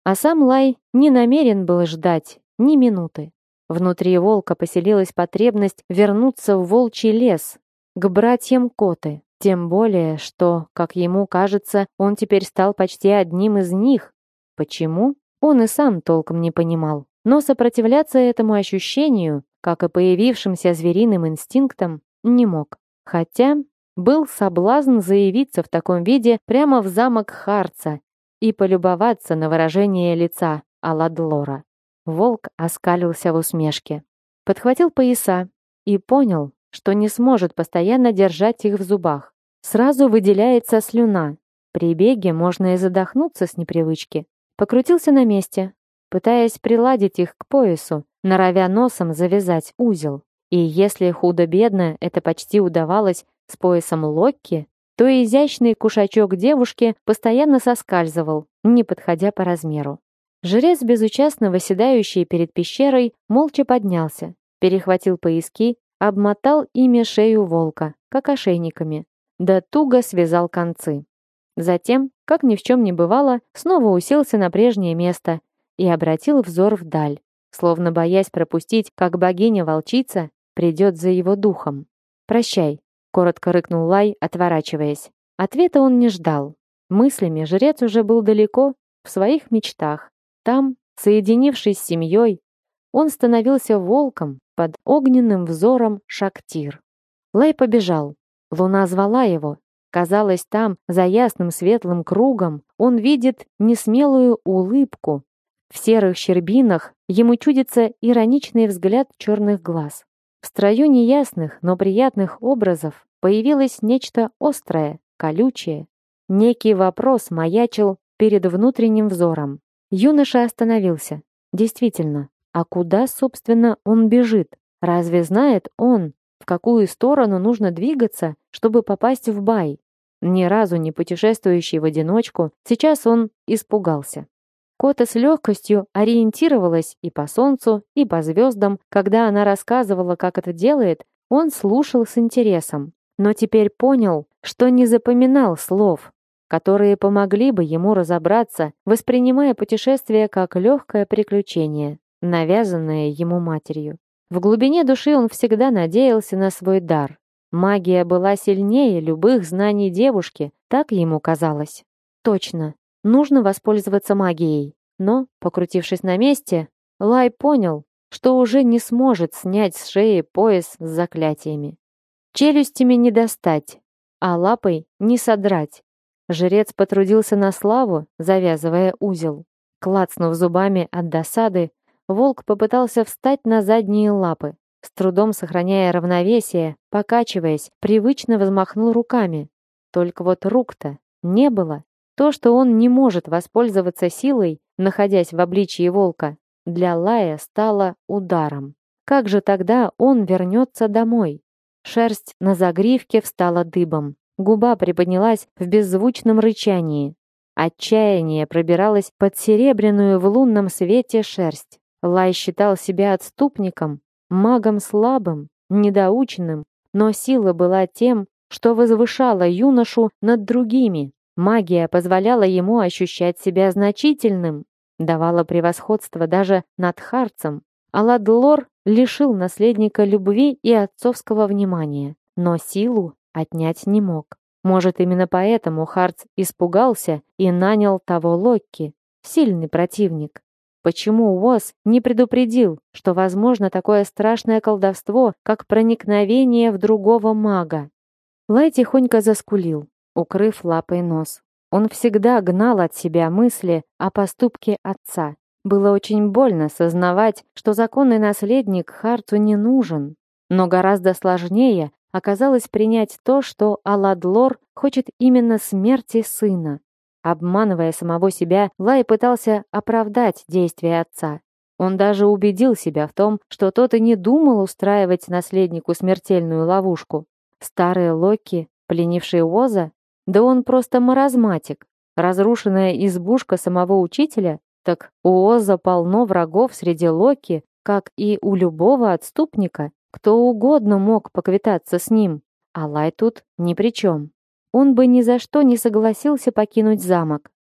А сам Лай не намерен был ждать ни минуты. Внутри волка поселилась потребность вернуться в волчий лес, к братьям Коты. Тем более, что, как ему кажется, он теперь стал почти одним из них. Почему? Он и сам толком не понимал. Но сопротивляться этому ощущению, как и появившимся звериным инстинктам, не мог. Хотя был соблазн заявиться в таком виде прямо в замок Харца и полюбоваться на выражение лица Аладлора. Волк оскалился в усмешке, подхватил пояса и понял, что не сможет постоянно держать их в зубах. Сразу выделяется слюна. При беге можно и задохнуться с непривычки. Покрутился на месте, пытаясь приладить их к поясу, норовя носом завязать узел. И если худо-бедно это почти удавалось с поясом Локки, то изящный кушачок девушки постоянно соскальзывал, не подходя по размеру. Жрец, безучастно восседающий перед пещерой, молча поднялся, перехватил пояски, обмотал ими шею волка, как ошейниками, да туго связал концы. Затем, как ни в чем не бывало, снова уселся на прежнее место и обратил взор вдаль, словно боясь пропустить, как богиня-волчица придет за его духом. «Прощай», — коротко рыкнул Лай, отворачиваясь. Ответа он не ждал. Мыслями жрец уже был далеко, в своих мечтах. Там, соединившись с семьей, он становился волком под огненным взором Шактир. Лай побежал. Луна звала его. Казалось, там, за ясным светлым кругом, он видит несмелую улыбку. В серых щербинах ему чудится ироничный взгляд черных глаз. В строю неясных, но приятных образов появилось нечто острое, колючее. Некий вопрос маячил перед внутренним взором. Юноша остановился. Действительно, а куда, собственно, он бежит? Разве знает он, в какую сторону нужно двигаться, чтобы попасть в бай? Ни разу не путешествующий в одиночку, сейчас он испугался. Кота с легкостью ориентировалась и по солнцу, и по звездам. Когда она рассказывала, как это делает, он слушал с интересом. Но теперь понял, что не запоминал слов, которые помогли бы ему разобраться, воспринимая путешествие как легкое приключение, навязанное ему матерью. В глубине души он всегда надеялся на свой дар. Магия была сильнее любых знаний девушки, так ему казалось. Точно. Нужно воспользоваться магией. Но, покрутившись на месте, Лай понял, что уже не сможет снять с шеи пояс с заклятиями. Челюстями не достать, а лапой не содрать. Жрец потрудился на славу, завязывая узел. Клацнув зубами от досады, волк попытался встать на задние лапы. С трудом сохраняя равновесие, покачиваясь, привычно взмахнул руками. Только вот рук-то не было. То, что он не может воспользоваться силой, находясь в обличии волка, для Лая стало ударом. Как же тогда он вернется домой? Шерсть на загривке встала дыбом. Губа приподнялась в беззвучном рычании. Отчаяние пробиралось под серебряную в лунном свете шерсть. Лай считал себя отступником, магом слабым, недоученным, но сила была тем, что возвышала юношу над другими. Магия позволяла ему ощущать себя значительным, давала превосходство даже над Харцем. Аладлор лишил наследника любви и отцовского внимания, но силу отнять не мог. Может, именно поэтому Харц испугался и нанял того Локки, сильный противник. Почему Уоз не предупредил, что возможно такое страшное колдовство, как проникновение в другого мага? Лай тихонько заскулил, укрыв лапой нос. Он всегда гнал от себя мысли о поступке отца. Было очень больно сознавать, что законный наследник Харцу не нужен. Но гораздо сложнее оказалось принять то, что Аладлор хочет именно смерти сына. Обманывая самого себя, Лай пытался оправдать действия отца. Он даже убедил себя в том, что тот и не думал устраивать наследнику смертельную ловушку. Старые Локки, пленившие Уоза, да он просто маразматик. Разрушенная избушка самого учителя, так у Уоза полно врагов среди Локки, как и у любого отступника. Кто угодно мог поквитаться с ним, а Лай тут ни при чем. Он бы ни за что не согласился покинуть замок.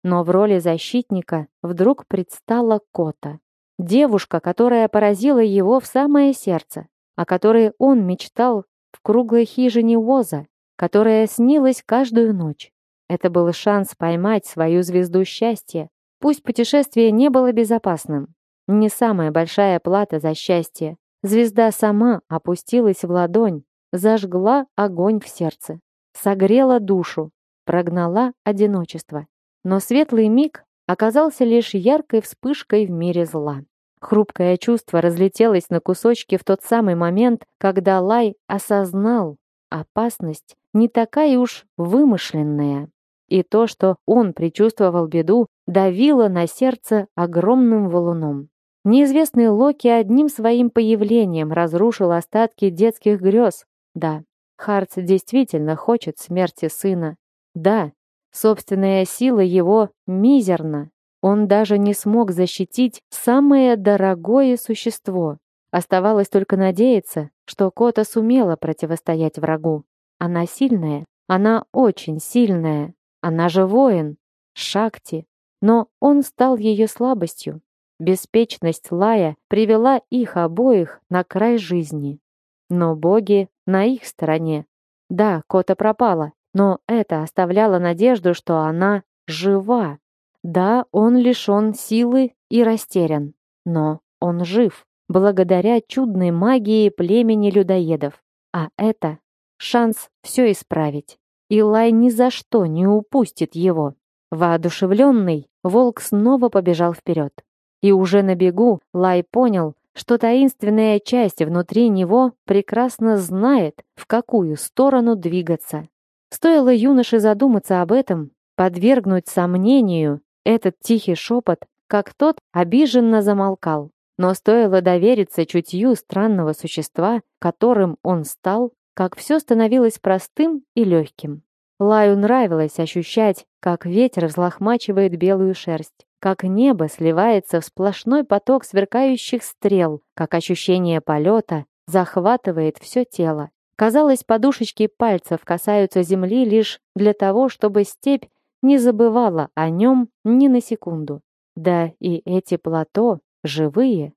Но в роли защитника вдруг предстала Кота. Девушка, которая поразила его в самое сердце, о которой он мечтал в круглой хижине Оза, которая снилась каждую ночь. Это был шанс поймать свою звезду счастья. Пусть путешествие не было безопасным. Не самая большая плата за счастье. Звезда сама опустилась в ладонь, зажгла огонь в сердце, согрела душу, прогнала одиночество. Но светлый миг оказался лишь яркой вспышкой в мире зла. Хрупкое чувство разлетелось на кусочки в тот самый момент, когда Лай осознал, опасность не такая уж вымышленная. И то, что он предчувствовал беду, давило на сердце огромным валуном. Неизвестный Локи одним своим появлением разрушил остатки детских грез. Да, Хартс действительно хочет смерти сына. Да, собственная сила его мизерна. Он даже не смог защитить самое дорогое существо. Оставалось только надеяться, что Кота сумела противостоять врагу. Она сильная, она очень сильная. Она же воин, Шакти, но он стал ее слабостью. Беспечность Лая привела их обоих на край жизни. Но боги на их стороне. Да, Кота пропала, но это оставляло надежду, что она жива. Да, он лишен силы и растерян, но он жив, благодаря чудной магии племени людоедов. А это шанс все исправить. И Лай ни за что не упустит его. Воодушевленный, волк снова побежал вперед. И уже на бегу Лай понял, что таинственная часть внутри него прекрасно знает, в какую сторону двигаться. Стоило юноше задуматься об этом, подвергнуть сомнению этот тихий шепот, как тот обиженно замолкал. Но стоило довериться чутью странного существа, которым он стал, как все становилось простым и легким. Лаю нравилось ощущать, как ветер взлохмачивает белую шерсть, как небо сливается в сплошной поток сверкающих стрел, как ощущение полета захватывает все тело. Казалось, подушечки пальцев касаются земли лишь для того, чтобы степь не забывала о нем ни на секунду. Да и эти плато живые.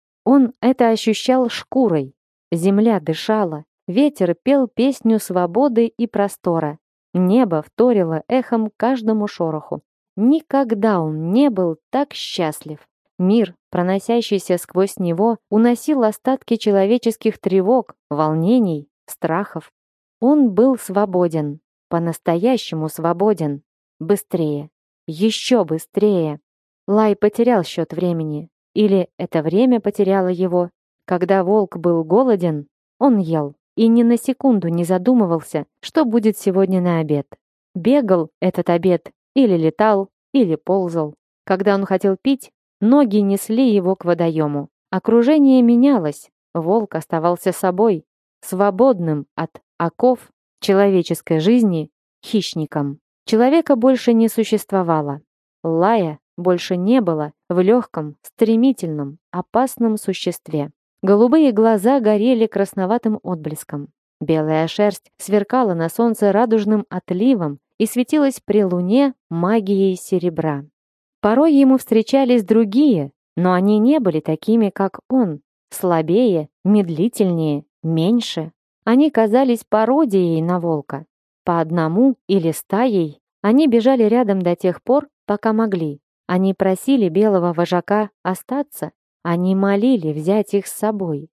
Он это ощущал шкурой. Земля дышала. Ветер пел песню свободы и простора. Небо вторило эхом каждому шороху. Никогда он не был так счастлив. Мир, проносящийся сквозь него, уносил остатки человеческих тревог, волнений, страхов. Он был свободен, по-настоящему свободен. Быстрее, еще быстрее. Лай потерял счет времени. Или это время потеряло его. Когда волк был голоден, он ел. И ни на секунду не задумывался, что будет сегодня на обед. Бегал этот обед, или летал, или ползал. Когда он хотел пить, ноги несли его к водоему. Окружение менялось, волк оставался собой, свободным от оков человеческой жизни хищником. Человека больше не существовало. Лая больше не было в легком, стремительном, опасном существе. Голубые глаза горели красноватым отблеском. Белая шерсть сверкала на солнце радужным отливом и светилась при луне магией серебра. Порой ему встречались другие, но они не были такими, как он. Слабее, медлительнее, меньше. Они казались пародией на волка. По одному или стаей они бежали рядом до тех пор, пока могли. Они просили белого вожака остаться. Они молили взять их с собой.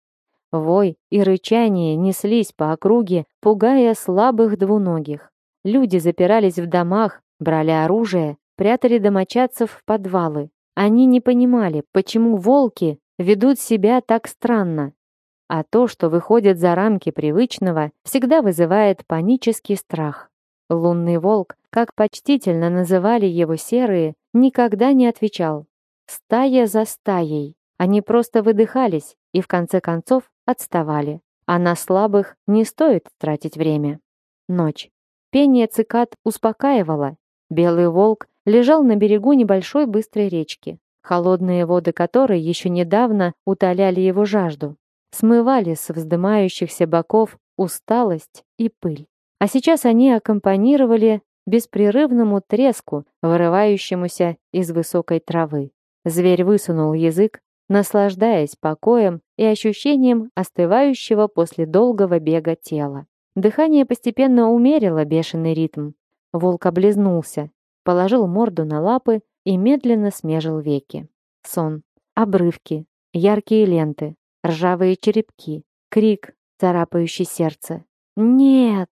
Вой и рычание неслись по округе, пугая слабых двуногих. Люди запирались в домах, брали оружие, прятали домочадцев в подвалы. Они не понимали, почему волки ведут себя так странно. А то, что выходит за рамки привычного, всегда вызывает панический страх. Лунный волк, как почтительно называли его серые, никогда не отвечал. Стая за стаей. Они просто выдыхались и в конце концов отставали. А на слабых не стоит тратить время. Ночь. Пение цикад успокаивало. Белый волк лежал на берегу небольшой быстрой речки, холодные воды которой еще недавно утоляли его жажду, смывали с вздымающихся боков усталость и пыль. А сейчас они аккомпанировали беспрерывному треску, вырывающемуся из высокой травы. Зверь высунул язык, наслаждаясь покоем и ощущением остывающего после долгого бега тела. Дыхание постепенно умерило бешеный ритм. Волк облизнулся, положил морду на лапы и медленно смежил веки. Сон. Обрывки, яркие ленты, ржавые черепки, крик, царапающий сердце. «Нет!»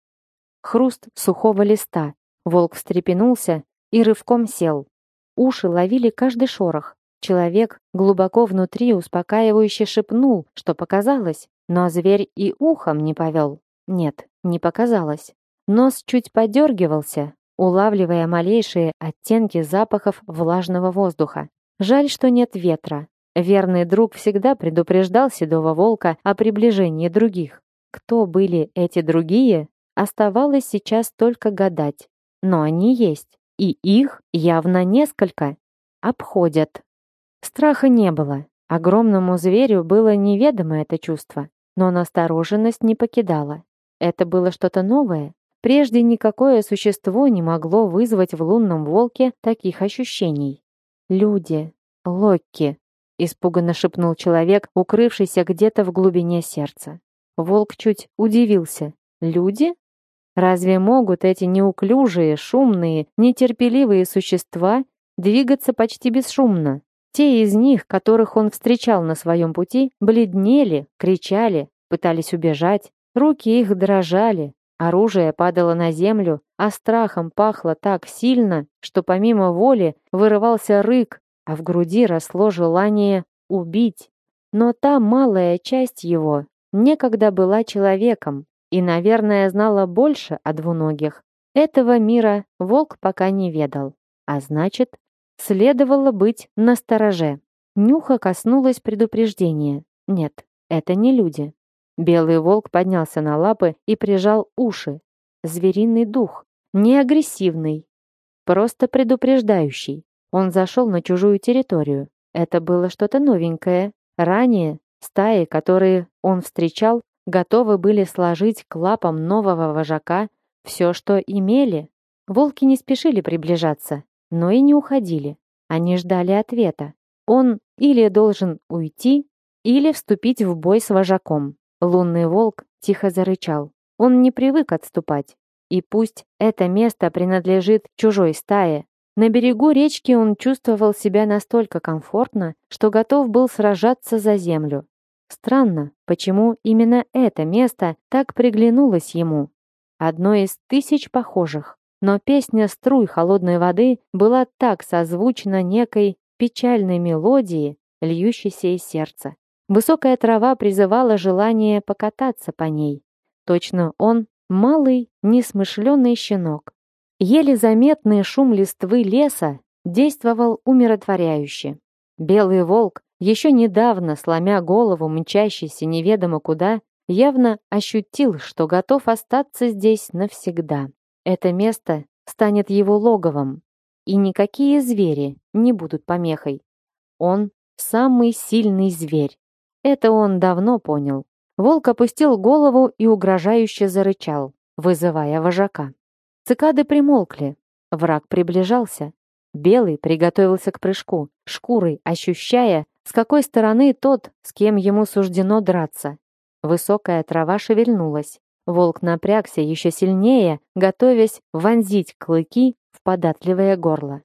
Хруст сухого листа. Волк встрепенулся и рывком сел. Уши ловили каждый шорох. Человек глубоко внутри успокаивающе шепнул, что показалось, но зверь и ухом не повел. Нет, не показалось. Нос чуть подергивался, улавливая малейшие оттенки запахов влажного воздуха. Жаль, что нет ветра. Верный друг всегда предупреждал седого волка о приближении других. Кто были эти другие, оставалось сейчас только гадать. Но они есть, и их явно несколько. Обходят. Страха не было. Огромному зверю было неведомо это чувство, но настороженность не покидала. Это было что-то новое. Прежде никакое существо не могло вызвать в лунном волке таких ощущений. «Люди, Локки», — испуганно шепнул человек, укрывшийся где-то в глубине сердца. Волк чуть удивился. «Люди? Разве могут эти неуклюжие, шумные, нетерпеливые существа двигаться почти бесшумно? Те из них, которых он встречал на своем пути, бледнели, кричали, пытались убежать. Руки их дрожали, оружие падало на землю, а страхом пахло так сильно, что помимо воли вырывался рык, а в груди росло желание убить. Но та малая часть его некогда была человеком и, наверное, знала больше о двуногих. Этого мира волк пока не ведал, а значит, следовало быть настороже. Нюха коснулась предупреждения. Нет, это не люди. Белый волк поднялся на лапы и прижал уши. Звериный дух, не агрессивный, просто предупреждающий. Он зашел на чужую территорию. Это было что-то новенькое. Ранее стаи, которые он встречал, готовы были сложить к лапам нового вожака все, что имели. Волки не спешили приближаться, но и не уходили. Они ждали ответа. Он или должен уйти, или вступить в бой с вожаком. Лунный волк тихо зарычал. Он не привык отступать. И пусть это место принадлежит чужой стае, на берегу речки он чувствовал себя настолько комфортно, что готов был сражаться за землю. Странно, почему именно это место так приглянулось ему. Одно из тысяч похожих. Но песня струй холодной воды была так созвучна некой печальной мелодии, льющейся из сердца. Высокая трава призывала желание покататься по ней. Точно он малый, несмышленый щенок. Еле заметный шум листвы леса действовал умиротворяюще. Белый волк, еще недавно сломя голову, мчащийся неведомо куда, явно ощутил, что готов остаться здесь навсегда. Это место станет его логовом, и никакие звери не будут помехой. Он самый сильный зверь. Это он давно понял. Волк опустил голову и угрожающе зарычал, вызывая вожака. Цикады примолкли. Враг приближался. Белый приготовился к прыжку, шкурой ощущая, с какой стороны тот, с кем ему суждено драться. Высокая трава шевельнулась. Волк напрягся еще сильнее, готовясь вонзить клыки в податливое горло.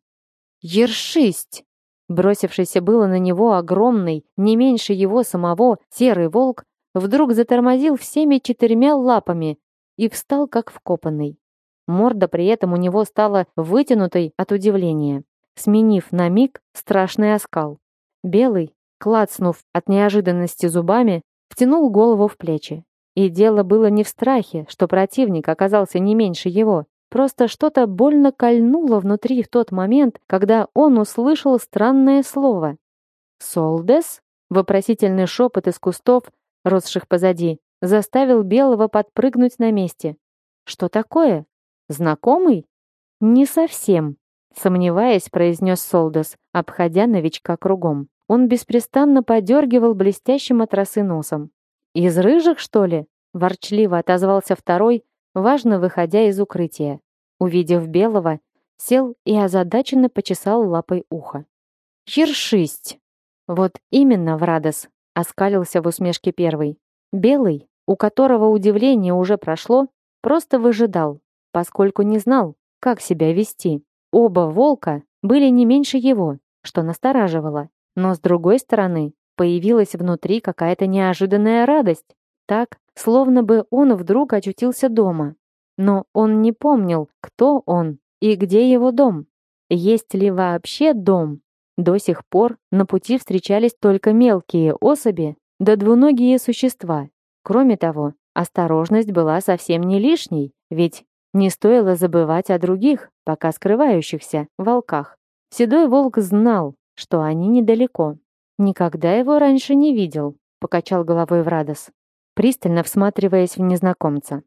«Ершисть!» Бросившийся было на него огромный, не меньше его самого, серый волк, вдруг затормозил всеми 4 лапами и встал как вкопанный. Морда при этом у него стала вытянутой от удивления, сменив на миг страшный оскал. Белый, клацнув от неожиданности зубами, втянул голову в плечи. И дело было не в страхе, что противник оказался не меньше его. Просто что-то больно кольнуло внутри в тот момент, когда он услышал странное слово. «Солдес?» — вопросительный шепот из кустов, росших позади, заставил Белого подпрыгнуть на месте. «Что такое? Знакомый?» «Не совсем», — сомневаясь, произнес Солдес, обходя новичка кругом. Он беспрестанно подергивал блестящим от росы носом. «Из рыжих, что ли?» — ворчливо отозвался второй, важно выходя из укрытия. увидев белого, сел и озадаченно почесал лапой ухо. «Ершисть!» «Вот именно, Врадос!» — оскалился в усмешке первый. Белый, у которого удивление уже прошло, просто выжидал, поскольку не знал, как себя вести. Оба волка были не меньше его, что настораживало. Но с другой стороны, появилась внутри какая-то неожиданная радость. Так, словно бы он вдруг очутился дома. Но он не помнил, кто он и где его дом. Есть ли вообще дом? До сих пор на пути встречались только мелкие особи да двуногие существа. Кроме того, осторожность была совсем не лишней, ведь не стоило забывать о других, пока скрывающихся, волках. Седой волк знал, что они недалеко. Никогда его раньше не видел, покачал головой Врадос, пристально всматриваясь в незнакомца.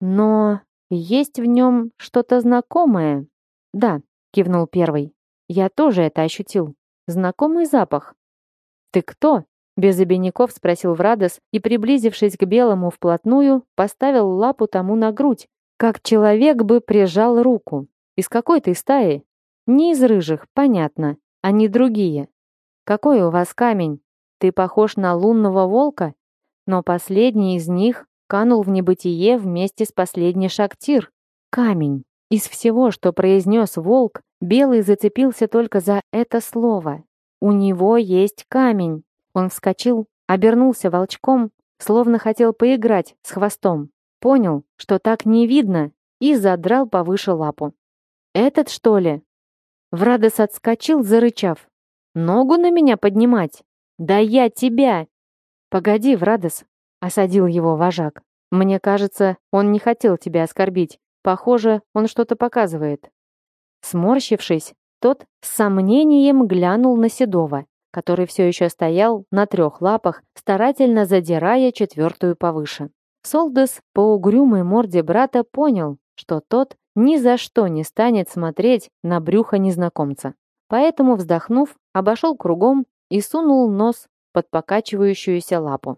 Но есть в нем что-то знакомое. Да, кивнул первый. Я тоже это ощутил. Знакомый запах. Ты кто? Без обиняков спросил Врадос и, приблизившись к белому вплотную, поставил лапу тому на грудь, как человек бы прижал руку. Из какой ты стаи? Не из рыжих, понятно, а не другие. Какой у вас камень? Ты похож на лунного волка, но последний из них канул в небытие вместе с последней Шактир. Камень. Из всего, что произнес волк, белый зацепился только за это слово. У него есть камень. Он вскочил, обернулся волчком, словно хотел поиграть с хвостом. Понял, что так не видно, и задрал повыше лапу. «Этот, что ли?» Врадос отскочил, зарычав. «Ногу на меня поднимать? Да я тебя!» «Погоди, Врадос!» — осадил его вожак. «Мне кажется, он не хотел тебя оскорбить. Похоже, он что-то показывает». Сморщившись, тот с сомнением глянул на Седова, который все еще стоял на 3 лапах, старательно задирая 4-ю повыше. Солдас по угрюмой морде брата понял, что тот ни за что не станет смотреть на брюхо незнакомца. Поэтому, вздохнув, обошел кругом и сунул нос под покачивающуюся лапу.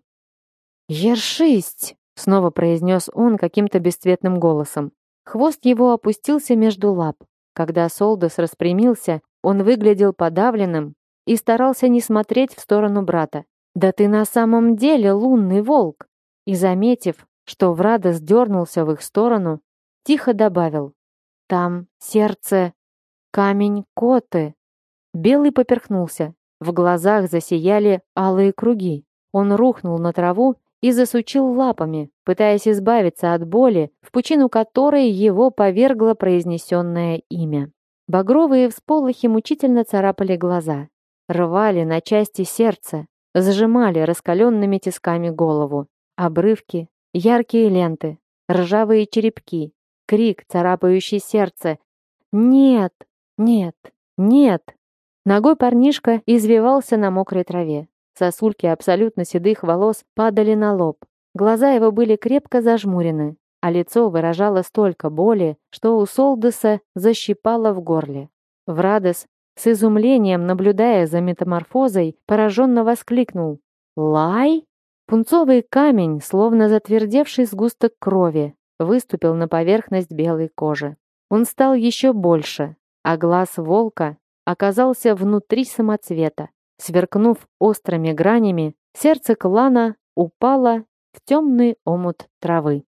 «Ершисть!» — снова произнес он каким-то бесцветным голосом. Хвост его опустился между лап. Когда Солдас распрямился, он выглядел подавленным и старался не смотреть в сторону брата. «Да ты на самом деле лунный волк!» И, заметив, что Врадос дернулся в их сторону, тихо добавил: «Там сердце, камень коты». Белый поперхнулся, в глазах засияли алые круги. Он рухнул на траву и засучил лапами, пытаясь избавиться от боли, в пучину которой его повергло произнесенное имя. Багровые всполохи мучительно царапали глаза, рвали на части сердце, сжимали раскаленными тисками голову. Обрывки, яркие ленты, ржавые черепки, крик, царапающий сердце. «Нет! Нет! Нет!» Ногой парнишка извивался на мокрой траве. Сосульки абсолютно седых волос падали на лоб. Глаза его были крепко зажмурены, а лицо выражало столько боли, что у Солдаса защипало в горле. Врадос, с изумлением наблюдая за метаморфозой, пораженно воскликнул: «Лай?» Пунцовый камень, словно затвердевший сгусток крови, выступил на поверхность белой кожи. Он стал еще больше, а глаз волка оказался внутри самоцвета. Сверкнув острыми гранями, сердце клана упало в темный омут травы.